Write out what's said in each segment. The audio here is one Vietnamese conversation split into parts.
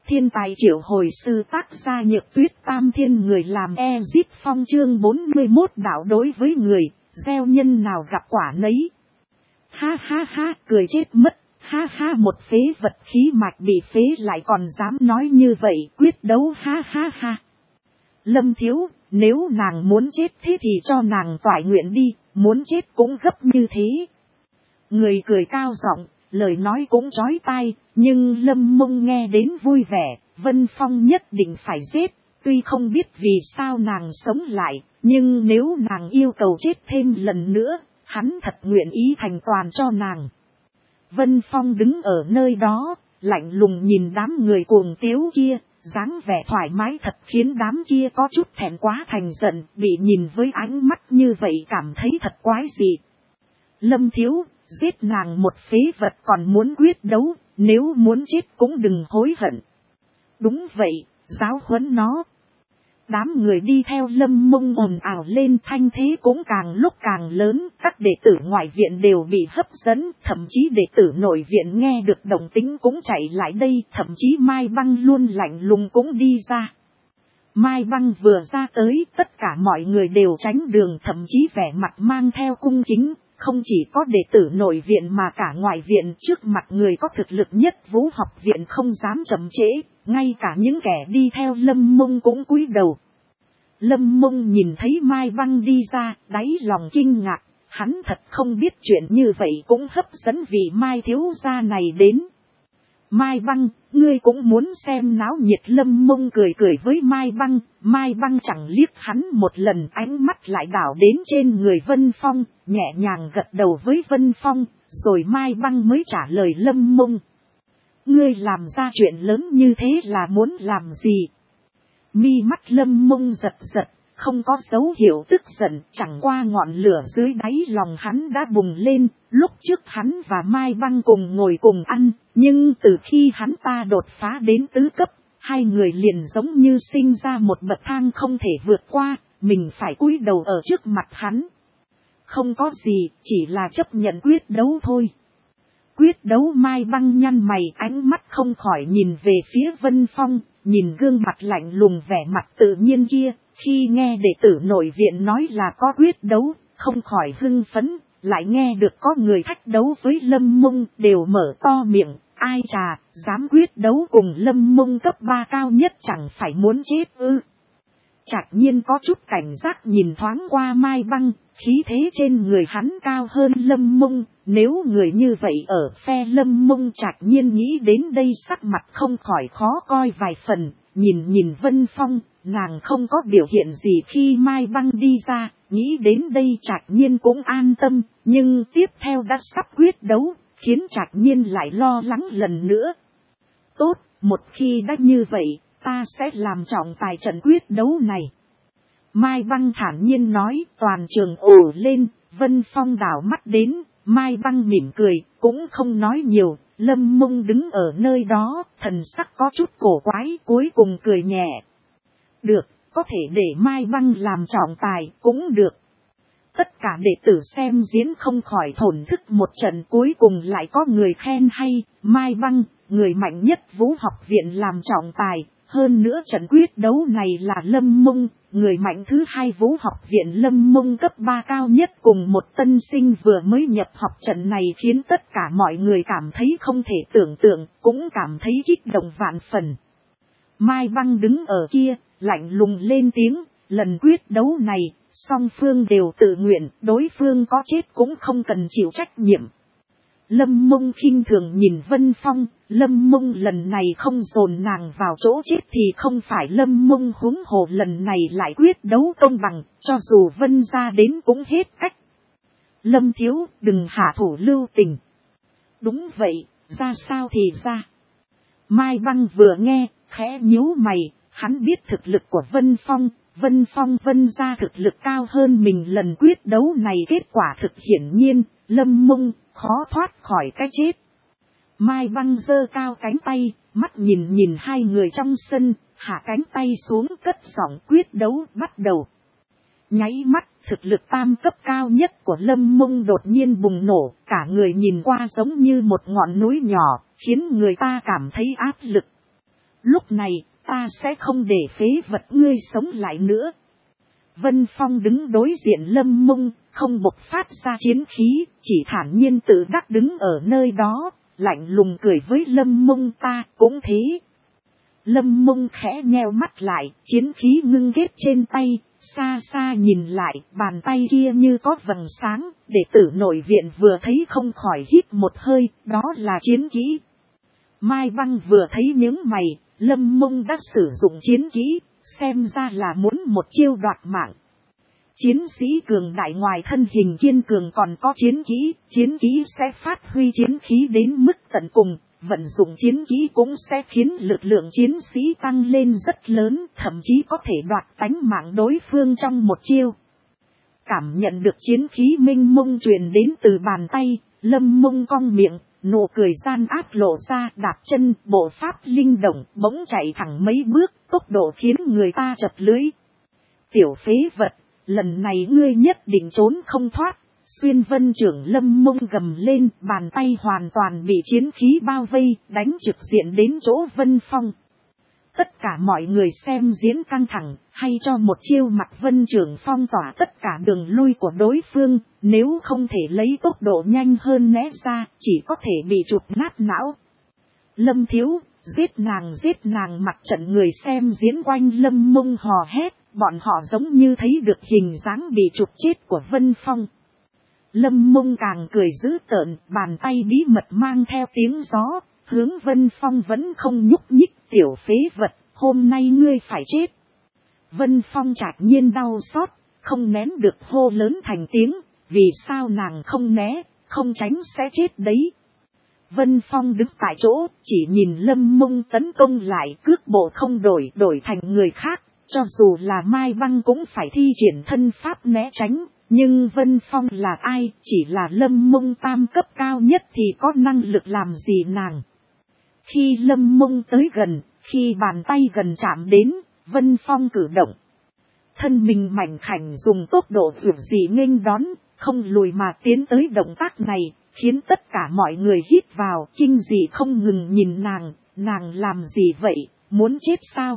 thiên tài triệu hồi sư tác gia Nhược Tuyết Tam Thiên người làm Ezit Phong chương 41 đạo đối với người, gieo nhân nào gặp quả nấy. Ha ha ha, cười chết mất, ha ha một phế vật khí mạch bị phế lại còn dám nói như vậy, quyết đấu ha ha ha. Lâm Thiếu, nếu nàng muốn chết thế thì cho nàng toại nguyện đi, muốn chết cũng gấp như thế. Người cười cao giọng, lời nói cũng chói tai, nhưng Lâm Mông nghe đến vui vẻ, Vân Phong nhất định phải giết, tuy không biết vì sao nàng sống lại, nhưng nếu nàng yêu cầu chết thêm lần nữa, hắn thật nguyện ý thành toàn cho nàng. Vân Phong đứng ở nơi đó, lạnh lùng nhìn đám người cuồng tiếu kia, dáng vẻ thoải mái thật khiến đám kia có chút thẹn quá thành giận, bị nhìn với ánh mắt như vậy cảm thấy thật quái dị. Lâm Thiếu, giết nàng một phế vật còn muốn quyết đấu, nếu muốn chết cũng đừng hối hận. Đúng vậy, giáo huấn nó. Đám người đi theo Lâm Mông ồn ào lên, thanh thế cũng càng lúc càng lớn, các đệ tử ngoại viện đều bị hấp dẫn, thậm chí đệ tử nội viện nghe được động tĩnh cũng chạy lại đây, thậm chí Mai Băng luôn lạnh lùng cũng đi ra. Mai Băng vừa ra tới, tất cả mọi người đều tránh đường, thậm chí vẻ mặt mang theo cung kính, không chỉ có đệ tử nội viện mà cả ngoại viện, trước mặt người có thực lực nhất Vũ học viện không dám chậm trễ, ngay cả những kẻ đi theo Lâm Mông cũng cúi đầu. Lâm Mông nhìn thấy Mai Băng đi ra, đáy lòng kinh ngạc, hắn thật không biết chuyện như vậy cũng hấp dẫn vì Mai thiếu gia này đến. Mai Băng, ngươi cũng muốn xem náo nhiệt. Lâm Mông cười cười với Mai Băng chẳng liếc hắn một lần, ánh mắt lại đảo đến trên người Vân Phong, nhẹ nhàng gật đầu với Vân Phong, rồi Mai Băng mới trả lời Lâm Mông. Ngươi làm ra chuyện lớn như thế là muốn làm gì? Mi mắt Lâm Mông giật giật, không có dấu hiệu tức giận, chẳng qua ngọn lửa dưới đáy lòng hắn đã bùng lên, lúc trước hắn và Mai Băng cùng ngồi cùng ăn, nhưng từ khi hắn ta đột phá đến tứ cấp, hai người liền giống như sinh ra một bậc thang không thể vượt qua, mình phải cúi đầu ở trước mặt hắn. Không có gì, chỉ là chấp nhận quyết đấu thôi. Quyết đấu? Mai Băng nhăn mày, ánh mắt không khỏi nhìn về phía Vân Phong, nhìn gương mặt lạnh lùng vẻ mặt tự nhiên kia, khi nghe đệ tử nội viện nói là có quyết đấu, không khỏi hưng phấn, lại nghe được có người thách đấu với Lâm Mông, đều mở to miệng, ai trà, dám quyết đấu cùng Lâm Mông cấp 3 cao nhất chẳng phải muốn chết ư. Trạc Nhiên có chút cảnh giác nhìn thoáng qua Mai Băng, khí thế trên người hắn cao hơn Lâm Mông, nếu người như vậy ở phe Lâm Mông. Trạc Nhiên nghĩ đến đây sắc mặt không khỏi khó coi vài phần, nhìn Vân Phong, nàng không có biểu hiện gì khi Mai Băng đi ra, nghĩ đến đây Trạc Nhiên cũng an tâm, nhưng tiếp theo đã sắp quyết đấu, khiến Trạc Nhiên lại lo lắng lần nữa. Tốt, một khi đã như vậy, ta sẽ làm trọng tài trận quyết đấu này. Mai Băng thản nhiên nói, toàn trường ồ lên, Vân Phong đảo mắt đến, Mai Băng mỉm cười, cũng không nói nhiều, Lâm Mông đứng ở nơi đó, thần sắc có chút cổ quái, cuối cùng cười nhẹ. Được, có thể để Mai Băng làm trọng tài, cũng được. Tất cả đệ tử xem diễn không khỏi thổn thức một trận, cuối cùng lại có người khen hay, Mai Băng, người mạnh nhất Vũ học viện làm trọng tài. Hơn nữa trận quyết đấu này là Lâm Mông, người mạnh thứ hai Vũ học viện. Lâm Mông cấp 3 cao nhất cùng một tân sinh vừa mới nhập học, trận này khiến tất cả mọi người cảm thấy không thể tưởng tượng, cũng cảm thấy kích động vạn phần. Mai Băng đứng ở kia, lạnh lùng lên tiếng, lần quyết đấu này, song phương đều tự nguyện, đối phương có chết cũng không cần chịu trách nhiệm. Lâm Mông khinh thường nhìn Vân Phong, Lâm Mông lần này không dồn nàng vào chỗ chết thì không phải Lâm Mông, huống hồ lần này lại quyết đấu công bằng, cho dù Vân ra đến cũng hết cách. Lâm thiếu, đừng hạ thủ lưu tình. Đúng vậy, ra sao thì ra. Mai Băng vừa nghe, khẽ nhíu mày, hắn biết thực lực của Vân Phong Vân ra thực lực cao hơn mình, lần quyết đấu này kết quả thực hiển nhiên, Lâm Mông khó thoát khỏi cái chết. Mai Băng giơ cao cánh tay, mắt nhìn hai người trong sân, hạ cánh tay xuống cất giọng quyết đấu bắt đầu. Nháy mắt, thực lực tam cấp cao nhất của Lâm Mông đột nhiên bùng nổ, cả người nhìn qua giống như một ngọn núi nhỏ, khiến người ta cảm thấy áp lực. Lúc này, ta sẽ không để phế vật ngươi sống lại nữa. Vân Phong đứng đối diện Lâm Mông, không bộc phát ra chiến khí, chỉ thản nhiên tự đắc đứng ở nơi đó, lạnh lùng cười với Lâm Mông ta cũng thế. Lâm Mông khẽ nheo mắt lại, chiến khí ngưng ghét trên tay, xa xa nhìn lại, bàn tay kia như có vầng sáng, đệ tử nội viện vừa thấy không khỏi hít một hơi, đó là chiến kỹ. Mai Băng vừa thấy những mày, Lâm Mông đã sử dụng chiến kỹ, xem ra là muốn một chiêu đoạt mạng. Chiến sĩ cường đại ngoài thân hình kiên cường còn có chiến kỹ sẽ phát huy chiến khí đến mức tận cùng, vận dụng chiến kỹ cũng sẽ khiến lực lượng chiến sĩ tăng lên rất lớn, thậm chí có thể đoạt tánh mạng đối phương trong một chiêu. Cảm nhận được chiến khí minh mông truyền đến từ bàn tay, Lâm Mông cong miệng, nụ cười gian ác lộ ra, đạp chân, bộ pháp linh động, bỗng chạy thẳng mấy bước, tốc độ khiến người ta chật lưỡi. Tiểu phế vật, lần này ngươi nhất định trốn không thoát. Xuyên Vân trưởng Lâm Mông gầm lên, bàn tay hoàn toàn bị chiến khí bao vây, đánh trực diện đến chỗ Vân Phong. Tất cả mọi người xem diễn căng thẳng, hay cho một chiêu mặt Vân trưởng phong tỏa tất cả đường lui của đối phương, nếu không thể lấy tốc độ nhanh hơn né ra, chỉ có thể bị chụp nát não. Lâm thiếu, giết nàng mặt trận người xem diễn quanh Lâm Mông hò hét, bọn họ giống như thấy được hình dáng bị chụp chết của Vân Phong. Lâm Mông càng cười dữ tợn, bàn tay bí mật mang theo tiếng gió, hướng Vân Phong vẫn không nhúc nhích, tiểu phế vật, hôm nay ngươi phải chết. Vân Phong chợt nhiên đau xót, không nén được hô lớn thành tiếng, vì sao nàng không né, không tránh sẽ chết đấy. Vân Phong đứng tại chỗ, chỉ nhìn Lâm Mông tấn công lại, cước bộ không đổi thành người khác, cho dù là Mai Băng cũng phải thi triển thân pháp né tránh. Nhưng Vân Phong là ai, chỉ là Lâm Mông tam cấp cao nhất thì có năng lực làm gì nàng. Khi Lâm Mông tới gần, khi bàn tay gần chạm đến, Vân Phong cử động. Thân mình mảnh khảnh dùng tốc độ vượt dị nghênh đón, không lùi mà tiến tới động tác này, khiến tất cả mọi người hít vào, kinh dị không ngừng nhìn nàng làm gì vậy, muốn chết sao?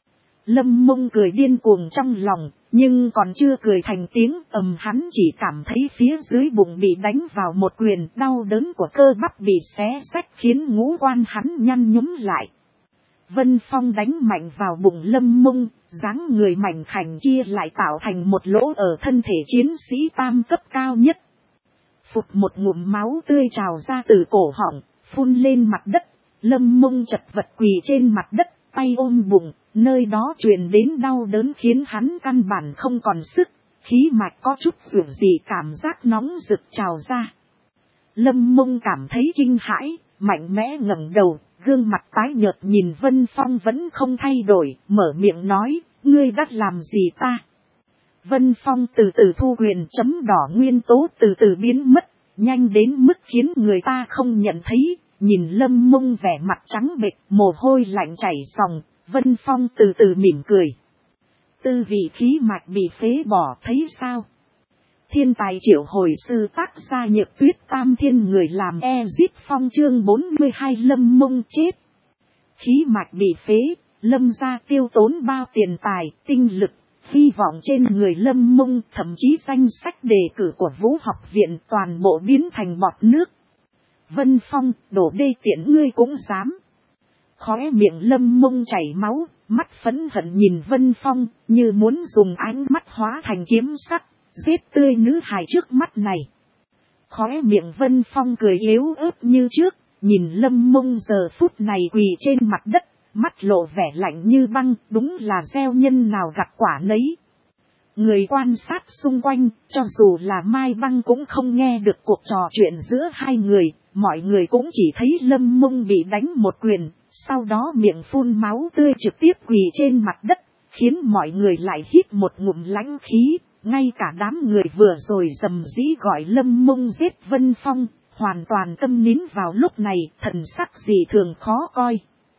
Lâm Mông cười điên cuồng trong lòng, nhưng còn chưa cười thành tiếng, hắn chỉ cảm thấy phía dưới bụng bị đánh vào một quyền, đau đớn của cơ bắp bị xé xách khiến ngũ quan hắn nhăn nhúm lại. Vân Phong đánh mạnh vào bụng Lâm Mông, dáng người mảnh khảnh kia lại tạo thành một lỗ ở thân thể chiến sĩ tam cấp cao nhất. Phụt một ngụm máu tươi trào ra từ cổ họng, phun lên mặt đất, Lâm Mông chật vật quỳ trên mặt đất, tay ôm bụng, nơi đó truyền đến đau đớn khiến hắn căn bản không còn sức, khí mạch có chút rủi gì cảm giác nóng rực trào ra. Lâm Mông cảm thấy kinh hãi, mạnh mẽ ngẩng đầu, gương mặt tái nhợt nhìn Vân Phong vẫn không thay đổi, mở miệng nói, ngươi đã làm gì ta? Vân Phong từ từ thu quyền, chấm đỏ nguyên tố từ từ biến mất, nhanh đến mức khiến người ta không nhận thấy, nhìn Lâm Mông vẻ mặt trắng bệch, mồ hôi lạnh chảy ròng, Vân Phong từ từ mỉm cười. Tư vị khí mạch bị phế bỏ thấy sao? Thiên tài triệu hồi sư tác gia Nhược Tuyết Tam Thiên người làm Ezip Phong chương 42 Lâm Mông chết. Khí mạch bị phế, Lâm gia tiêu tốn bao tiền tài, tinh lực, hy vọng trên người Lâm Mông, thậm chí danh sách đề cử của Vũ học viện toàn bộ biến thành bọt nước. Vân Phong, đổ đê tiện ngươi cũng dám. Khóe miệng Lâm Mông chảy máu, mắt phẫn hận nhìn Vân Phong, như muốn dùng ánh mắt hóa thành kiếm sắc, giết tươi nữ hài trước mắt này. Khóe miệng Vân Phong cười yếu ớt như trước, nhìn Lâm Mông giờ phút này quỳ trên mặt đất, mắt lộ vẻ lạnh như băng, đúng là gieo nhân nào gặt quả nấy. Người quan sát xung quanh, cho dù là Mai Băng cũng không nghe được cuộc trò chuyện giữa hai người, mọi người cũng chỉ thấy Lâm Mông bị đánh một quyền, sau đó miệng phun máu tươi trực tiếp quỳ trên mặt đất, khiến mọi người lại hít một ngụm lãnh khí, ngay cả đám người vừa rồi rầm rĩ gọi Lâm Mông giết Vân Phong, hoàn toàn câm nín vào lúc này, thần sắc gì thường khó coi.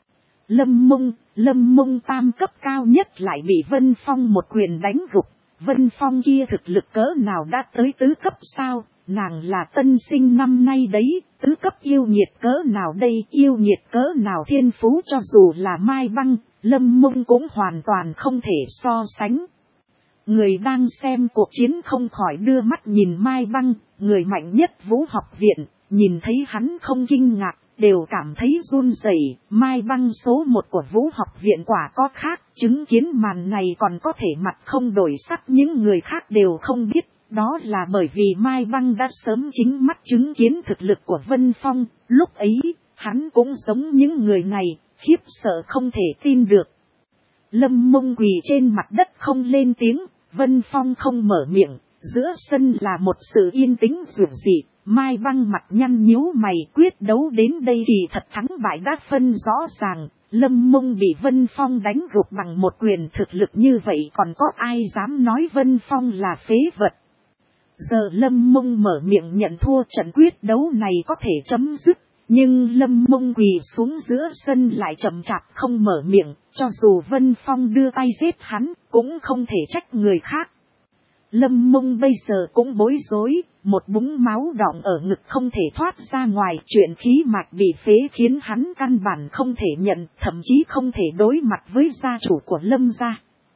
Lâm Mông tam cấp cao nhất lại bị Vân Phong một quyền đánh gục. Vân Phong kia thực lực cỡ nào đã tới tứ cấp sao, nàng là tân sinh năm nay đấy, tứ cấp yêu nhiệt cỡ nào đây, yêu nhiệt cỡ nào thiên phú cho dù là Mai Băng, Lâm Mông cũng hoàn toàn không thể so sánh. Người đang xem cuộc chiến không khỏi đưa mắt nhìn Mai Băng, người mạnh nhất Vũ học viện, nhìn thấy hắn không kinh ngạc, đều cảm thấy run rẩy. Mai Băng số 1 của Vũ học viện quả có khác, chứng kiến màn này còn có thể mặt không đổi sắc, những người khác đều không biết. Đó là bởi vì Mai Băng đã sớm chính mắt chứng kiến thực lực của Vân Phong, lúc ấy, hắn cũng giống những người này, khiếp sợ không thể tin được. Lâm Mông quỳ trên mặt đất không lên tiếng, Vân Phong không mở miệng, giữa sân là một sự yên tĩnh dịu dị. Mai Băng mặt nhăn nhíu mày, quyết đấu đến đây thì thật thắng bại đã phân rõ ràng. Lâm Mông bị Vân Phong đánh gục bằng một quyền, thực lực như vậy còn có ai dám nói Vân Phong là phế vật. Giờ Lâm Mông mở miệng nhận thua, trận quyết đấu này có thể chấm dứt. Nhưng Lâm Mông quỳ xuống giữa sân lại chậm chạp không mở miệng, cho dù Vân Phong đưa tay giết hắn, cũng không thể trách người khác. Lâm Mông bây giờ cũng bối rối, một búng máu đọng ở ngực không thể thoát ra ngoài, chuyện khí mạch bị phế khiến hắn căn bản không thể nhận, thậm chí không thể đối mặt với gia chủ của Lâm gia.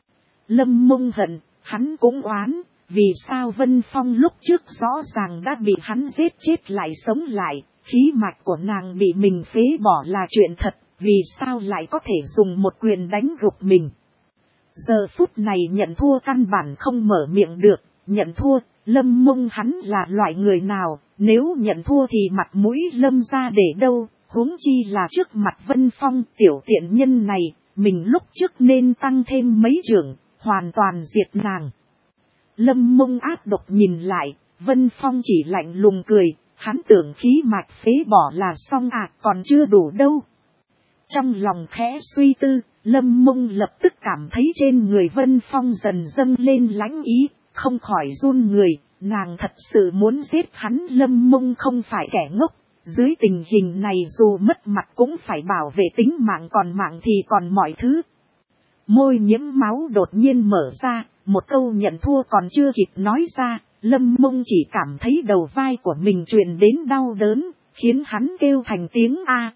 Lâm Mông hận, hắn cũng oán, vì sao Vân Phong lúc trước rõ ràng đã bị hắn giết chết lại sống lại, khí mạch của nàng bị mình phế bỏ là chuyện thật, vì sao lại có thể dùng một quyền đánh gục mình. Giờ phút này nhận thua căn bản không mở miệng được, nhận thua, Lâm Mông hắn là loại người nào, nếu nhận thua thì mặt mũi Lâm ra để đâu, huống chi là trước mặt Vân Phong tiểu tiện nhân này, mình lúc trước nên tăng thêm mấy chưởng, hoàn toàn diệt nàng. Lâm Mông ác độc nhìn lại, Vân Phong chỉ lạnh lùng cười, hắn tưởng khí mạch phế bỏ là xong à, còn chưa đủ đâu. Trong lòng khẽ suy tư, Lâm Mông lập tức cảm thấy trên người Vân Phong dần dâng lên lãnh ý, không khỏi run người, nàng thật sự muốn giết hắn. Lâm Mông không phải kẻ ngốc, dưới tình hình này dù mất mặt cũng phải bảo vệ tính mạng, còn mạng thì còn mọi thứ. Môi nhiễm máu đột nhiên mở ra, một câu nhận thua còn chưa kịp nói ra, Lâm Mông chỉ cảm thấy đầu vai của mình truyền đến đau đớn, khiến hắn kêu thành tiếng A.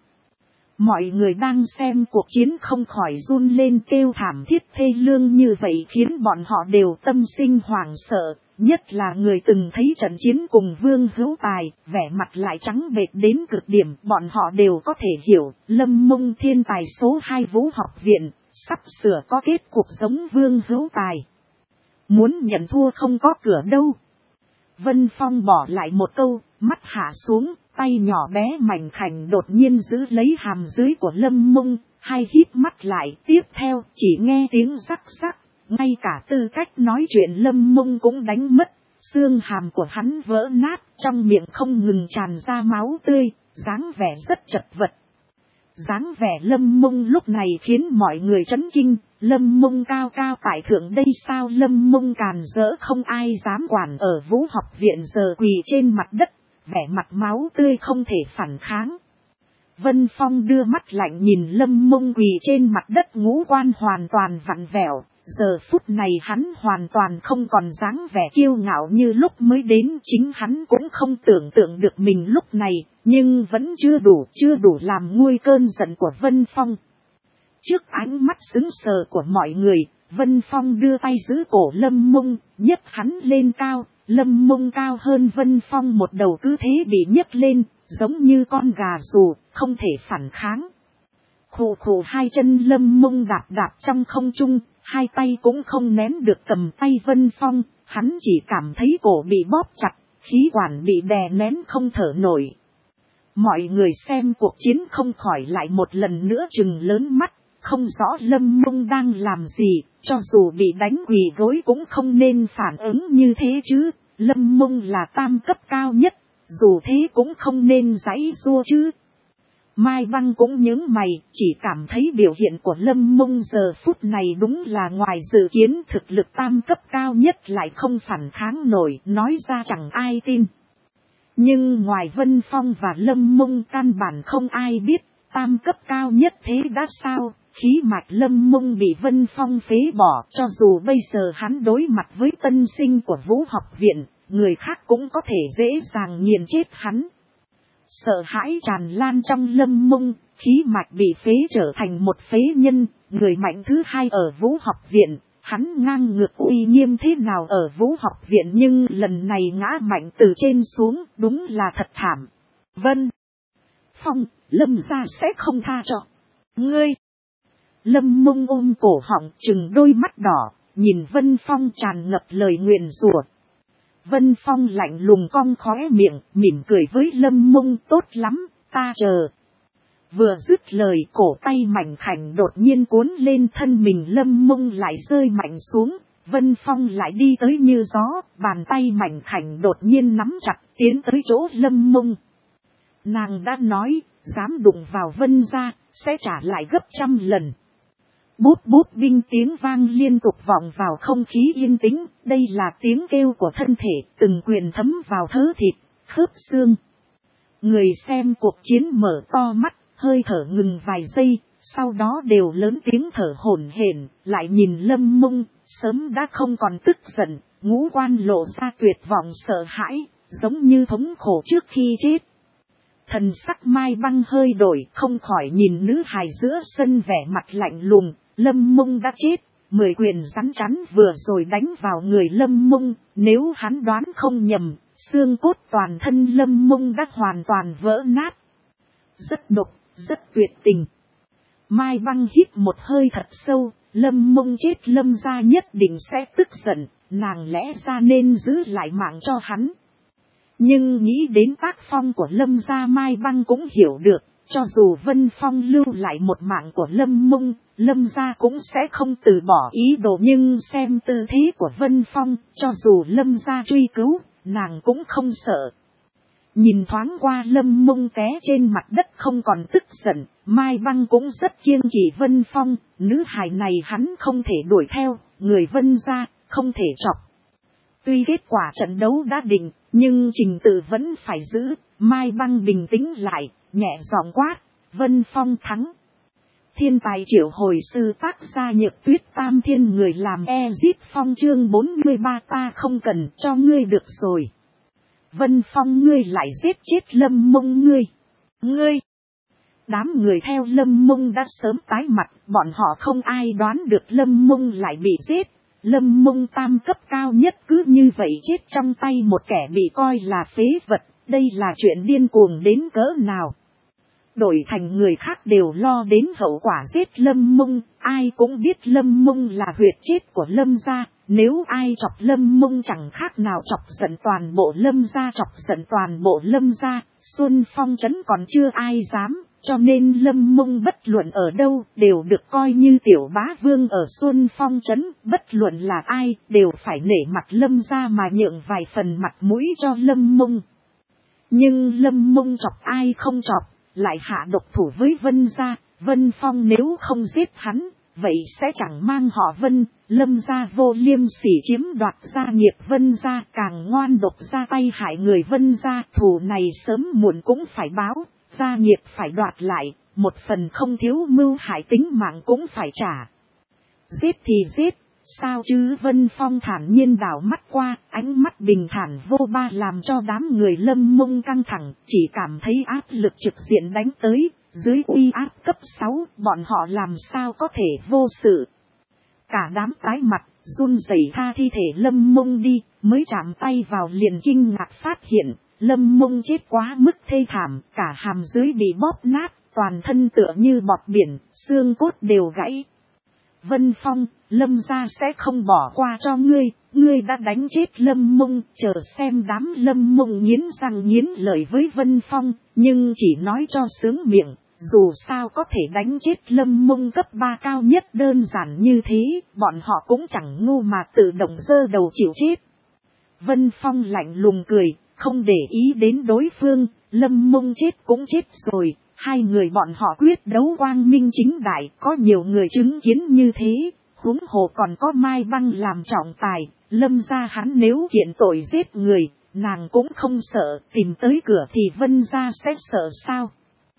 Mọi người đang xem cuộc chiến không khỏi run lên, kêu thảm thiết thê lương như vậy khiến bọn họ đều tâm sinh hoảng sợ, nhất là người từng thấy trận chiến cùng Vương Hữu Tài, vẻ mặt lại trắng bệch đến cực điểm, bọn họ đều có thể hiểu, Lâm Mông thiên tài số 2 Vũ học viện, sắp sửa có kết cục giống Vương Hữu Tài. Muốn nhận thua không có cửa đâu. Vân Phong bỏ lại một câu, mắt hạ xuống, tay nhỏ bé mảnh khảnh đột nhiên giữ lấy hàm dưới của Lâm Mông, hai hít mắt lại, tiếp theo chỉ nghe tiếng rắc rắc, ngay cả tư cách nói chuyện Lâm Mông cũng đánh mất, xương hàm của hắn vỡ nát, trong miệng không ngừng tràn ra máu tươi, dáng vẻ rất chật vật. Dáng vẻ Lâm Mông lúc này khiến mọi người chấn kinh, Lâm Mông cao cao tại thượng đây sao, Lâm Mông càn rỡ không ai dám quản, ở Vũ học viện giờ quỳ trên mặt đất, vẻ mặt máu tươi không thể phản kháng. Vân Phong đưa mắt lạnh nhìn Lâm Mông quỳ trên mặt đất, ngũ quan hoàn toàn vặn vẹo, giờ phút này hắn hoàn toàn không còn dáng vẻ kiêu ngạo như lúc mới đến, chính hắn cũng không tưởng tượng được mình lúc này, nhưng vẫn chưa đủ làm nguôi cơn giận của Vân Phong. Trước ánh mắt sững sờ của mọi người, Vân Phong đưa tay giữ cổ Lâm Mông, nhấc hắn lên cao, Lâm Mông cao hơn Vân Phong một đầu cứ thế bị nhấc lên, giống như con gà rù, không thể phản kháng. Khù khù hai chân Lâm Mông đạp đạp trong không trung, hai tay cũng không nén được cầm tay Vân Phong, hắn chỉ cảm thấy cổ bị bóp chặt, khí quản bị đè nén không thở nổi. Mọi người xem cuộc chiến không khỏi lại một lần nữa trừng lớn mắt, không rõ Lâm Mông đang làm gì, cho dù bị đánh quỳ gối cũng không nên phản ứng như thế chứ, Lâm Mông là tam cấp cao nhất, dù thế cũng không nên giãy giụa chứ. Mai Băng cũng nhướng mày, chỉ cảm thấy biểu hiện của Lâm Mông giờ phút này đúng là ngoài dự kiến, thực lực tam cấp cao nhất lại không phản kháng nổi, nói ra chẳng ai tin. Nhưng ngoài Vân Phong và Lâm Mông căn bản không ai biết, tam cấp cao nhất thế đã sao, khí mạch Lâm Mông bị Vân Phong phế bỏ, cho dù bây giờ hắn đối mặt với tân sinh của Vũ học viện, người khác cũng có thể dễ dàng nghiền chết hắn. Sợ hãi tràn lan trong Lâm Mông, khí mạch bị phế trở thành một phế nhân, người mạnh thứ hai ở Vũ học viện. Hắn ngang ngược uy nghiêm thế nào ở Vũ học viện, nhưng lần này ngã mạnh từ trên xuống, đúng là thật thảm. Vân Phong, Lâm gia sẽ không tha cho ngươi. Lâm Mông ôm cổ họng, trừng đôi mắt đỏ, nhìn Vân Phong tràn ngập lời nguyền rủa. Vân Phong lạnh lùng cong khóe miệng, mỉm cười với Lâm Mông, tốt lắm, ta chờ. Vừa dứt lời, cổ tay mảnh khảnh đột nhiên cuốn lên thân mình Lâm Mông lại rơi mạnh xuống. Vân Phong lại đi tới như gió, bàn tay mảnh khảnh đột nhiên nắm chặt tiến tới chỗ Lâm Mông. Nàng đã nói, dám đụng vào Vân gia, sẽ trả lại gấp 100 lần. Bút bút binh tiếng vang liên tục vọng vào không khí yên tĩnh, đây là tiếng kêu của thân thể, từng quyền thấm vào thớ thịt, khớp xương. Người xem cuộc chiến mở to mắt, hơi thở ngừng vài giây, sau đó đều lớn tiếng thở hổn hển, lại nhìn Lâm Mông, sớm đã không còn tức giận, ngũ quan lộ ra tuyệt vọng sợ hãi, giống như thống khổ trước khi chết. Thần sắc Mai Băng hơi đổi, không khỏi nhìn nữ hài giữa sân vẻ mặt lạnh lùng. Lâm Mông đã chết, 10 quyền rắn chắn vừa rồi đánh vào người Lâm Mông, nếu hắn đoán không nhầm, xương cốt toàn thân Lâm Mông đã hoàn toàn vỡ nát. Rất độc, rất tuyệt tình. Mai Băng hít một hơi thật sâu, Lâm Mông chết Lâm gia nhất định sẽ tức giận, nàng lẽ ra nên giữ lại mạng cho hắn. Nhưng nghĩ đến tác phong của Lâm gia, Mai Băng cũng hiểu được, cho dù Vân Phong lưu lại một mạng của Lâm Mông, Lâm gia cũng sẽ không từ bỏ ý đồ, nhưng xem tư thế của Vân Phong, cho dù Lâm gia truy cứu, nàng cũng không sợ. Nhìn thoáng qua Lâm Mông té trên mặt đất không còn tức giận, Mai Băng cũng rất kiêng kỵ Vân Phong, nữ hài này hắn không thể đuổi theo, người Vân gia không thể chọc. Tuy kết quả trận đấu đã định, nhưng trình tự vẫn phải giữ. Mai Băng bình tĩnh lại, nhẹ giọng quát, Vân Phong thắng. Thiên tài triệu hồi sư tác gia Nhược Tuyết Tam Thiên người làm Ezit Phong chương 43 ta không cần cho ngươi được rồi. Vân Phong ngươi lại giết chết Lâm Mông ngươi. Đám người theo Lâm Mông đã sớm tái mặt, bọn họ không ai đoán được Lâm Mông lại bị giết. Lâm Mông tam cấp cao nhất cứ như vậy chết trong tay một kẻ bị coi là phế vật, đây là chuyện điên cuồng đến cỡ nào. Đổi thành người khác đều lo đến hậu quả giết Lâm Mông, ai cũng biết Lâm Mông là huyệt chết của Lâm gia, nếu ai chọc Lâm Mông chẳng khác nào chọc giận toàn bộ Lâm gia, chọc giận toàn bộ Lâm gia, Xuân Phong trấn còn chưa ai dám. Cho nên Lâm Mông bất luận ở đâu đều được coi như tiểu bá vương ở Xuân Phong trấn, bất luận là ai đều phải nể mặt Lâm gia mà nhượng vài phần mặt mũi cho Lâm Mông. Nhưng Lâm Mông chọc ai không chọc, lại hạ độc thủ với Vân gia, Vân Phong nếu không giết hắn, vậy sẽ chẳng mang họ Vân. Lâm gia vô liêm sỉ chiếm đoạt gia nghiệp Vân gia, càng ngoan độc ra tay hại người Vân gia, thù này sớm muộn cũng phải báo. Gia nghiệp phải đoạt lại, một phần không thiếu mưu hại tính mạng cũng phải trả. Giết thì giết, sao chứ? Vân Phong thản nhiên đảo mắt qua, ánh mắt bình thản vô ba làm cho đám người Lâm Mông căng thẳng, chỉ cảm thấy áp lực trực diện đánh tới, dưới uy áp cấp 6, bọn họ làm sao có thể vô sự. Cả đám tái mặt, run rẩy tha thi thể Lâm Mông đi, mới chạm tay vào liền kinh ngạc phát hiện. Lâm Mông chết quá mức thê thảm, cả hàm dưới bị bóp nát, toàn thân tựa như bọt biển, xương cốt đều gãy. Vân Phong, Lâm gia sẽ không bỏ qua cho ngươi đã đánh chết Lâm Mông, chờ xem. Đám Lâm Mông nghiến răng nghiến lợi với Vân Phong, nhưng chỉ nói cho sướng miệng, dù sao có thể đánh chết Lâm Mông cấp 3 cao nhất đơn giản như thế, bọn họ cũng chẳng ngu mà tự động giơ đầu chịu chết. Vân Phong lạnh lùng cười. Không để ý đến đối phương, Lâm Mông chết cũng chết rồi, hai người bọn họ quyết đấu quang minh chính đại, có nhiều người chứng kiến như thế, huống hồ còn có Mai Băng làm trọng tài, Lâm gia hắn nếu kiện tội giết người, nàng cũng không sợ, tìm tới cửa thì Vân gia sẽ sợ sao?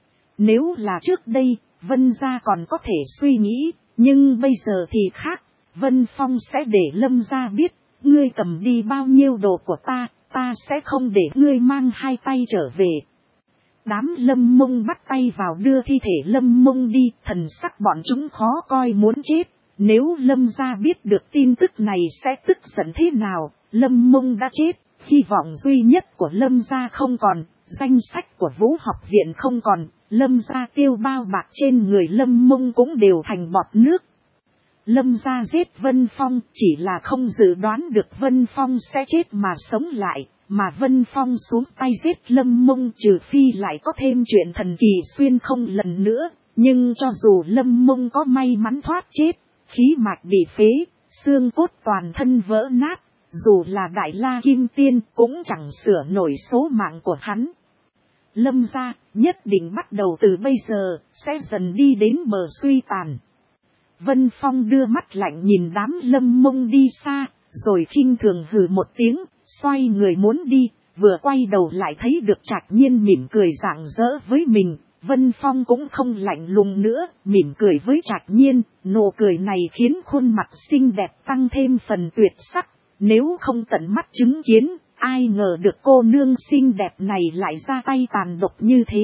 Nếu là trước đây, Vân gia còn có thể suy nghĩ, nhưng bây giờ thì khác, Vân Phong sẽ để Lâm gia biết, ngươi cầm đi bao nhiêu đồ của ta. ta sẽ không để ngươi mang hai tay trở về. Đám Lâm Mông bắt tay vào đưa thi thể Lâm Mông đi, thần sắc bọn chúng khó coi muốn chết. Nếu Lâm gia biết được tin tức này sẽ tức giận thế nào, Lâm Mông đã chết, hy vọng duy nhất của Lâm gia không còn, danh sách của Vũ học viện không còn, Lâm gia tiêu bao bạc trên người Lâm Mông cũng đều thành bọt nước. Lâm gia giết Vân Phong chỉ là không dự đoán được Vân Phong sẽ chết mà sống lại, mà Vân Phong xuống tay giết Lâm Mông trừ phi lại có thêm chuyện thần kỳ xuyên không lần nữa, nhưng cho dù Lâm Mông có may mắn thoát chết, khí mạch bị phế, xương cốt toàn thân vỡ nát, dù là Đại La Kim Tiên cũng chẳng sửa nổi số mạng của hắn. Lâm gia nhất định bắt đầu từ bây giờ sẽ dần đi đến bờ suy tàn. Vân Phong đưa mắt lạnh nhìn đám Lâm Mông đi xa, rồi khinh thường hừ một tiếng, xoay người muốn đi, vừa quay đầu lại thấy được Trạch Nhiên mỉm cười rạng rỡ với mình. Vân Phong cũng không lạnh lùng nữa, mỉm cười với Trạch Nhiên, nụ cười này khiến khuôn mặt xinh đẹp tăng thêm phần tuyệt sắc. Nếu không tận mắt chứng kiến, ai ngờ được cô nương xinh đẹp này lại ra tay tàn độc như thế.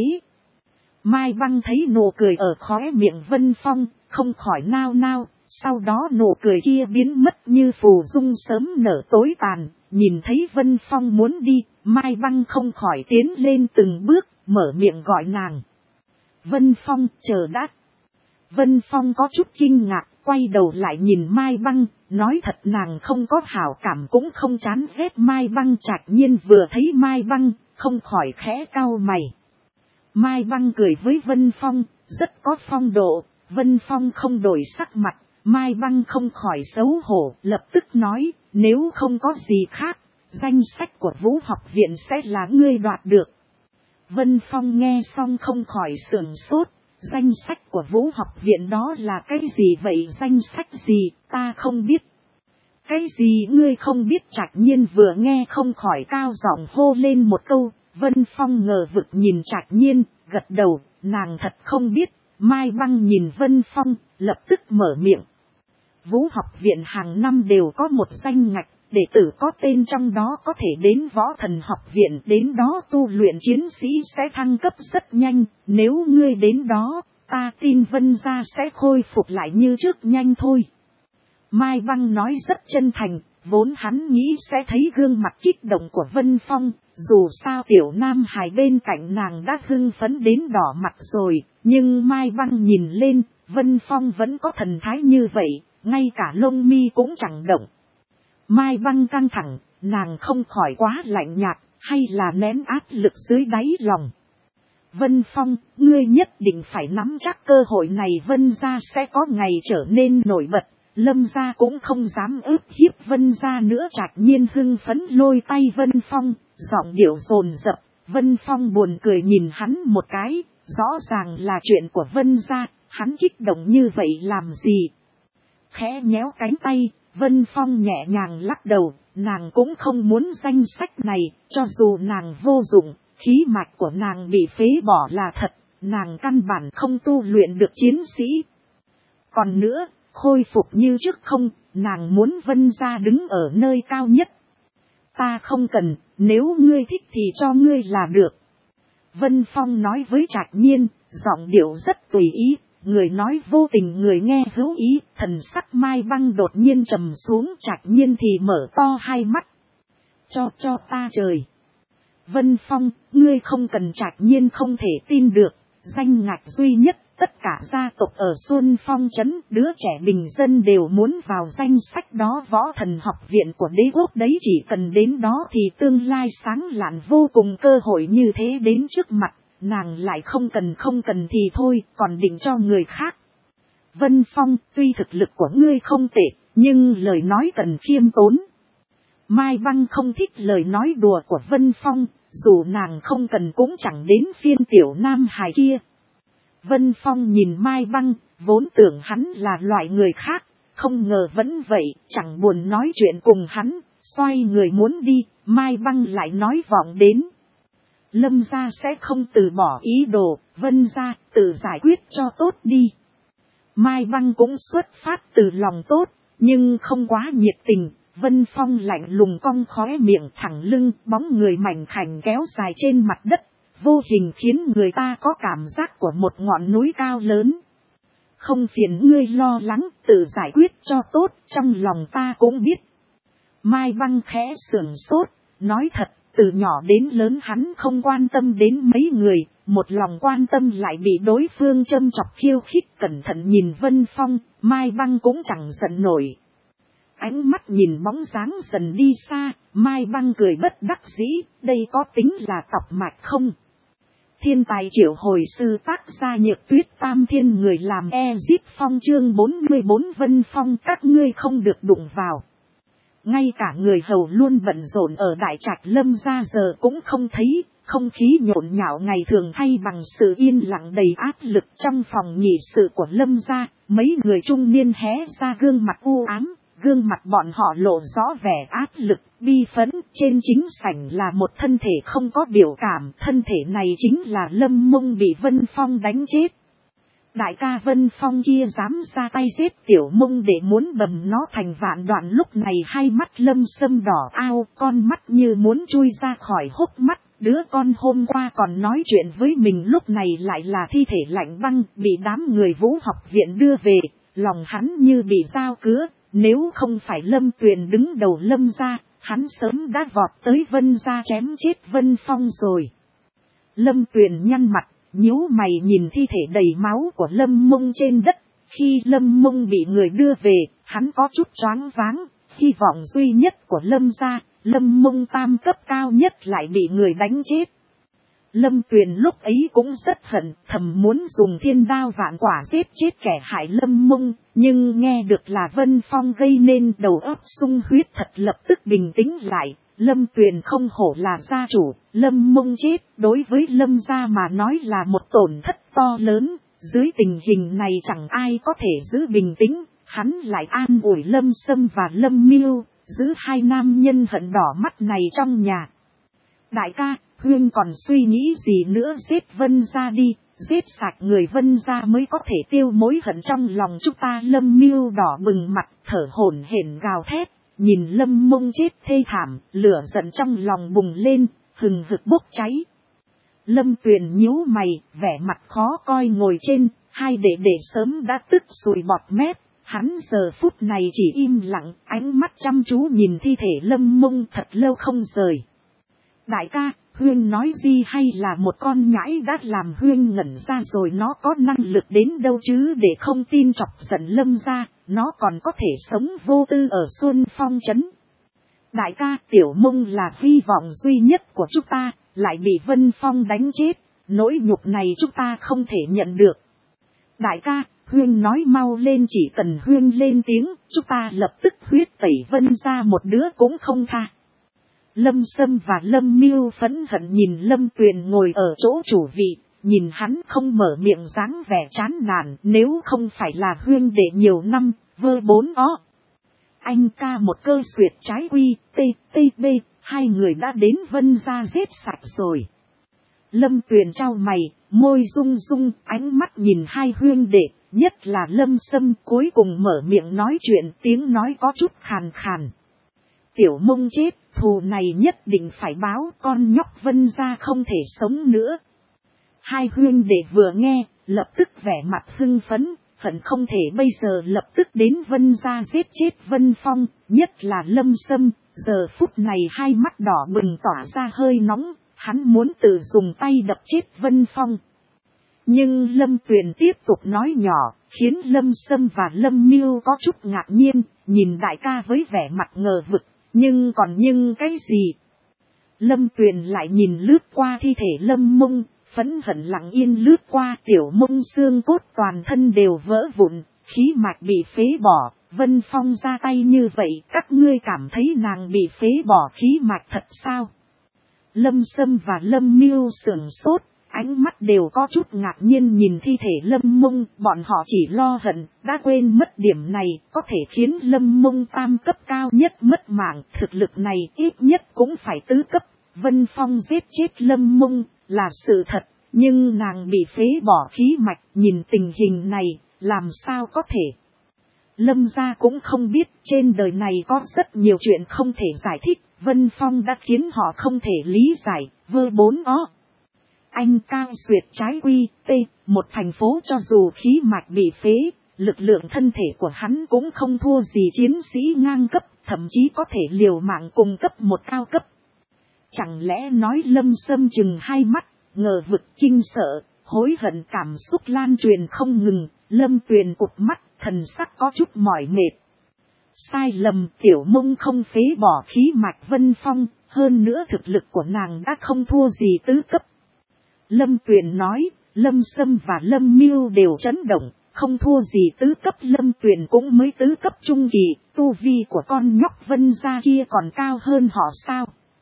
Mai Băng thấy nụ cười ở khóe miệng Vân Phong, không khỏi nao nao, sau đó nụ cười kia biến mất như phù dung sớm nở tối tàn, nhìn thấy Vân Phong muốn đi, Mai Băng không khỏi tiến lên từng bước, mở miệng gọi nàng. Vân Phong, chờ đã. Vân Phong có chút kinh ngạc, quay đầu lại nhìn Mai Băng, nói thật nàng không có hảo cảm cũng không chán ghét Mai Băng. Trạch Nhiên vừa thấy Mai Băng, không khỏi khẽ cau mày. Mai Băng cười với Vân Phong, rất có phong độ. Vân Phong không đổi sắc mặt, Mai Băng không khỏi xấu hổ, lập tức nói, nếu không có gì khác, danh sách của Vũ học viện sẽ là ngươi đoạt được. Vân Phong nghe xong không khỏi sửng sốt, danh sách của Vũ học viện đó là cái gì vậy? Danh sách gì, ta không biết. Cái gì ngươi không biết? Trạch Nhiên vừa nghe không khỏi cao giọng hô lên một câu. Vân Phong ngờ vực nhìn Trạch Nhiên, gật đầu, nàng thật không biết. Mai Băng nhìn Vân Phong, lập tức mở miệng. Vũ học viện hàng năm đều có một danh ngạch, đệ tử có tên trong đó có thể đến Võ Thần học viện, đến đó tu luyện chiến sĩ sẽ thăng cấp rất nhanh, nếu ngươi đến đó, ta tin Vân gia sẽ khôi phục lại như trước nhanh thôi. Mai Băng nói rất chân thành, vốn hắn nghĩ sẽ thấy gương mặt kích động của Vân Phong, dù sao tiểu nam hài bên cạnh nàng đã hưng phấn đến đỏ mặt rồi, nhưng Mai Băng nhìn lên, Vân Phong vẫn có thần thái như vậy, ngay cả lông mi cũng chẳng động. Mai Băng căng thẳng, nàng không khỏi quá lạnh nhạt, hay là nén áp lực dưới đáy lòng. Vân Phong, ngươi nhất định phải nắm chắc cơ hội này, Vân gia sẽ có ngày trở nên nổi bật. Lâm gia cũng không dám ức hiếp Vân gia nữa. Trạch Nhiên hưng phấn lôi tay Vân Phong, giọng điệu dồn dập. Vân Phong buồn cười nhìn hắn một cái, rõ ràng là chuyện của Vân gia, hắn kích động như vậy làm gì? Khẽ nhéo cánh tay, Vân Phong nhẹ nhàng lắc đầu, nàng cũng không muốn danh sách này, cho dù nàng vô dụng, khí mạch của nàng bị phế bỏ là thật, nàng căn bản không tu luyện được chiến sĩ. Còn nữa, khôi phục như trước không, nàng muốn Vân gia đứng ở nơi cao nhất. Ta không cần, nếu ngươi thích thì cho ngươi là được. Vân Phong nói với Trạch Nhiên, giọng điệu rất tùy ý, người nói vô tình người nghe hữu ý, thần sắc Mai Băng đột nhiên trầm xuống. Trạch Nhiên thì mở to hai mắt. Cho ta trời. Vân Phong, ngươi không cần. Trạch Nhiên không thể tin được, danh ngạch duy nhất. Tất cả gia tộc ở Xuân Phong trấn, đứa trẻ bình dân đều muốn vào danh sách đó. Võ Thần học viện của đế quốc đấy, chỉ cần đến đó thì tương lai sáng lạn vô cùng. Cơ hội như thế đến trước mặt, nàng lại không cần thì thôi, còn định cho người khác. Vân Phong, tuy thực lực của ngươi không tệ, nhưng lời nói cần khiêm tốn. Mai Băng không thích lời nói đùa của Vân Phong, dù nàng không cần cũng chẳng đến phiên tiểu nam hài kia. Vân Phong nhìn Mai Băng, vốn tưởng hắn là loại người khác, không ngờ vẫn vậy, chẳng buồn nói chuyện cùng hắn, xoay người muốn đi, Mai Băng lại nói vọng đến. Lâm gia sẽ không từ bỏ ý đồ, Vân gia tự giải quyết cho tốt đi. Mai Băng cũng xuất phát từ lòng tốt, nhưng không quá nhiệt tình, Vân Phong lạnh lùng cong khóe miệng thẳng lưng, bóng người mảnh khảnh kéo dài trên mặt đất, vô hình khiến người ta có cảm giác của một ngọn núi cao lớn. Không phiền ngươi lo lắng, tự giải quyết cho tốt, trong lòng ta cũng biết. Mai Băng khẽ sườn sốt, nói thật, từ nhỏ đến lớn hắn không quan tâm đến mấy người, một lòng quan tâm lại bị đối phương châm chọc khiêu khích. Cẩn thận nhìn Vân Phong, Mai Băng cũng chẳng giận nổi. Ánh mắt nhìn bóng dáng dần đi xa, Mai Băng cười bất đắc dĩ, đây có tính là tọc mạch không? Thiên tài triệu hồi sư tác gia Nhược Tuyết Tam Thiên người làm Ezip Phong chương 44 Vân Phong các ngươi không được đụng vào. Ngay cả người hầu luôn bận rộn ở đại trạch Lâm gia giờ cũng không thấy, không khí nhộn nhạo ngày thường thay bằng sự yên lặng đầy áp lực. Trong phòng nghị sự của Lâm gia, mấy người trung niên hé ra gương mặt u ám, gương mặt bọn họ lộ rõ vẻ áp lực, bi phẫn. Trên chính sảnh là một thân thể không có biểu cảm, thân thể này chính là Lâm Mông bị Vân Phong đánh chết. Đại ca Vân Phong kia dám ra tay giết Tiểu Mông để muốn bầm nó thành vạn đoạn. Lúc này hai mắt Lâm Sâm đỏ ao, con mắt như muốn chui ra khỏi hốc mắt. Đứa con hôm qua còn nói chuyện với mình lúc này lại là thi thể lạnh băng, bị đám người Vũ học viện đưa về. Lòng hắn như bị dao cứa, nếu không phải Lâm Tuyền đứng đầu Lâm gia, hắn sớm đã vọt tới Vân gia chém chết Vân Phong rồi. Lâm Tuyền nhăn mặt, nhíu mày nhìn thi thể đầy máu của Lâm Mông trên đất. Khi Lâm Mông bị người đưa về, hắn có chút choáng váng. Hy vọng duy nhất của Lâm gia, Lâm Mông tam cấp cao nhất lại bị người đánh chết. Lâm Tuyền lúc ấy cũng rất hận, thầm muốn dùng thiên đao vạn quả giết chết kẻ hại Lâm Mông. Nhưng nghe được là Vân Phong gây nên đầu óc sung huyết, thật lập tức bình tĩnh lại. Lâm Tuyền không hổ là gia chủ, Lâm Mông chết, đối với Lâm gia mà nói là một tổn thất to lớn. Dưới tình hình này chẳng ai có thể giữ bình tĩnh, hắn lại an ủi Lâm Sâm và Lâm Miêu, giữ hai nam nhân hận đỏ mắt này trong nhà. Đại ca, Huyên còn suy nghĩ gì nữa, giết Vân gia đi, giết sạch người Vân gia mới có thể tiêu mối hận trong lòng chúng ta. Lâm Miêu đỏ bừng mặt, thở hổn hển gào thét. Nhìn Lâm Mông chết thê thảm, lửa giận trong lòng bùng lên, hừng hực bốc cháy. Lâm Tuyền nhíu mày, vẻ mặt khó coi ngồi trên, hai đệ đệ sớm đã tức sùi bọt mép. Hắn giờ phút này chỉ im lặng, ánh mắt chăm chú nhìn thi thể Lâm Mông thật lâu không rời. Đại ca, Huyên nói gì hay là một con nhãi đã làm Huyên ngẩn ra rồi, nó có năng lực đến đâu chứ để không tin chọc giận Lâm gia, nó còn có thể sống vô tư ở Xuân Phong trấn. Đại ca, Tiểu Mông là hy vọng duy nhất của chúng ta, lại bị Vân Phong đánh chết, nỗi nhục này chúng ta không thể nhận được. Đại ca, Huyên nói mau lên, chỉ cần Huyên lên tiếng, chúng ta lập tức huyết tẩy Vân gia một đứa cũng không tha. Lâm Sâm và Lâm Miêu phẫn hận nhìn Lâm Tuyền ngồi ở chỗ chủ vị, nhìn hắn không mở miệng dáng vẻ chán nản, nếu không phải là huyên đệ nhiều năm, vơ bốn ó. Anh ca một cơ xuyệt trái quy, TTB, hai người đã đến Vân gia giết sạch rồi. Lâm Tuyền trao mày, môi rung rung, ánh mắt nhìn hai huyên đệ, nhất là Lâm Sâm cuối cùng mở miệng nói chuyện, tiếng nói có chút khàn khàn. Tiểu Mông chết, thù này nhất định phải báo, con nhóc Vân gia không thể sống nữa. Hai huyên đệ vừa nghe, lập tức vẻ mặt hưng phấn, hận không thể bây giờ lập tức đến Vân gia giết chết Vân Phong, nhất là Lâm Sâm, giờ phút này hai mắt đỏ bừng tỏa ra hơi nóng, hắn muốn tự dùng tay đập chết Vân Phong. Nhưng Lâm Tuyền tiếp tục nói nhỏ, khiến Lâm Sâm và Lâm Miêu có chút ngạc nhiên, nhìn đại ca với vẻ mặt ngờ vực. Nhưng cái gì? Lâm Tuyền lại nhìn lướt qua thi thể Lâm Mông, phẫn hận lặng yên lướt qua. Tiểu Mông xương cốt toàn thân đều vỡ vụn, khí mạch bị phế bỏ. Vân Phong ra tay như vậy, các ngươi cảm thấy nàng bị phế bỏ khí mạch thật sao? Lâm Sâm và Lâm Miêu sửng sốt, ánh mắt đều có chút ngạc nhiên nhìn thi thể Lâm Mông. Bọn họ chỉ lo hận, đã quên mất điểm này có thể khiến Lâm Mông tam cấp cao nhất mất mạng. Thực lực này ít nhất cũng phải tứ cấp. Vân Phong giết chết Lâm Mông là sự thật, nhưng nàng bị phế bỏ khí mạch, nhìn tình hình này làm sao có thể. Lâm gia cũng không biết trên đời này có rất nhiều chuyện không thể giải thích. Vân Phong đã khiến họ không thể lý giải. Vơ bốn ó. Anh cao xuyệt trái quy tê. Một thành phố cho dù khí mạch bị phế, lực lượng thân thể của hắn cũng không thua gì chiến sĩ ngang cấp. Thậm chí có thể liều mạng cùng cấp một cao cấp. Chẳng lẽ nói Lâm Sâm chừng hai mắt, ngờ vực kinh sợ, hối hận cảm xúc lan truyền không ngừng. Lâm Tuyền cụp mắt, thần sắc có chút mỏi mệt. Sai lầm, Tiểu Mông không phế bỏ khí mạch Vân Phong, hơn nữa thực lực của nàng đã không thua gì tứ cấp. Lâm Tuyền nói, Lâm Sâm và Lâm Miêu đều chấn động, không thua gì tứ cấp. Lâm Tuyền cũng mới tứ cấp trung kỳ, tu vi của con nhóc Vân gia kia còn cao hơn họ sao?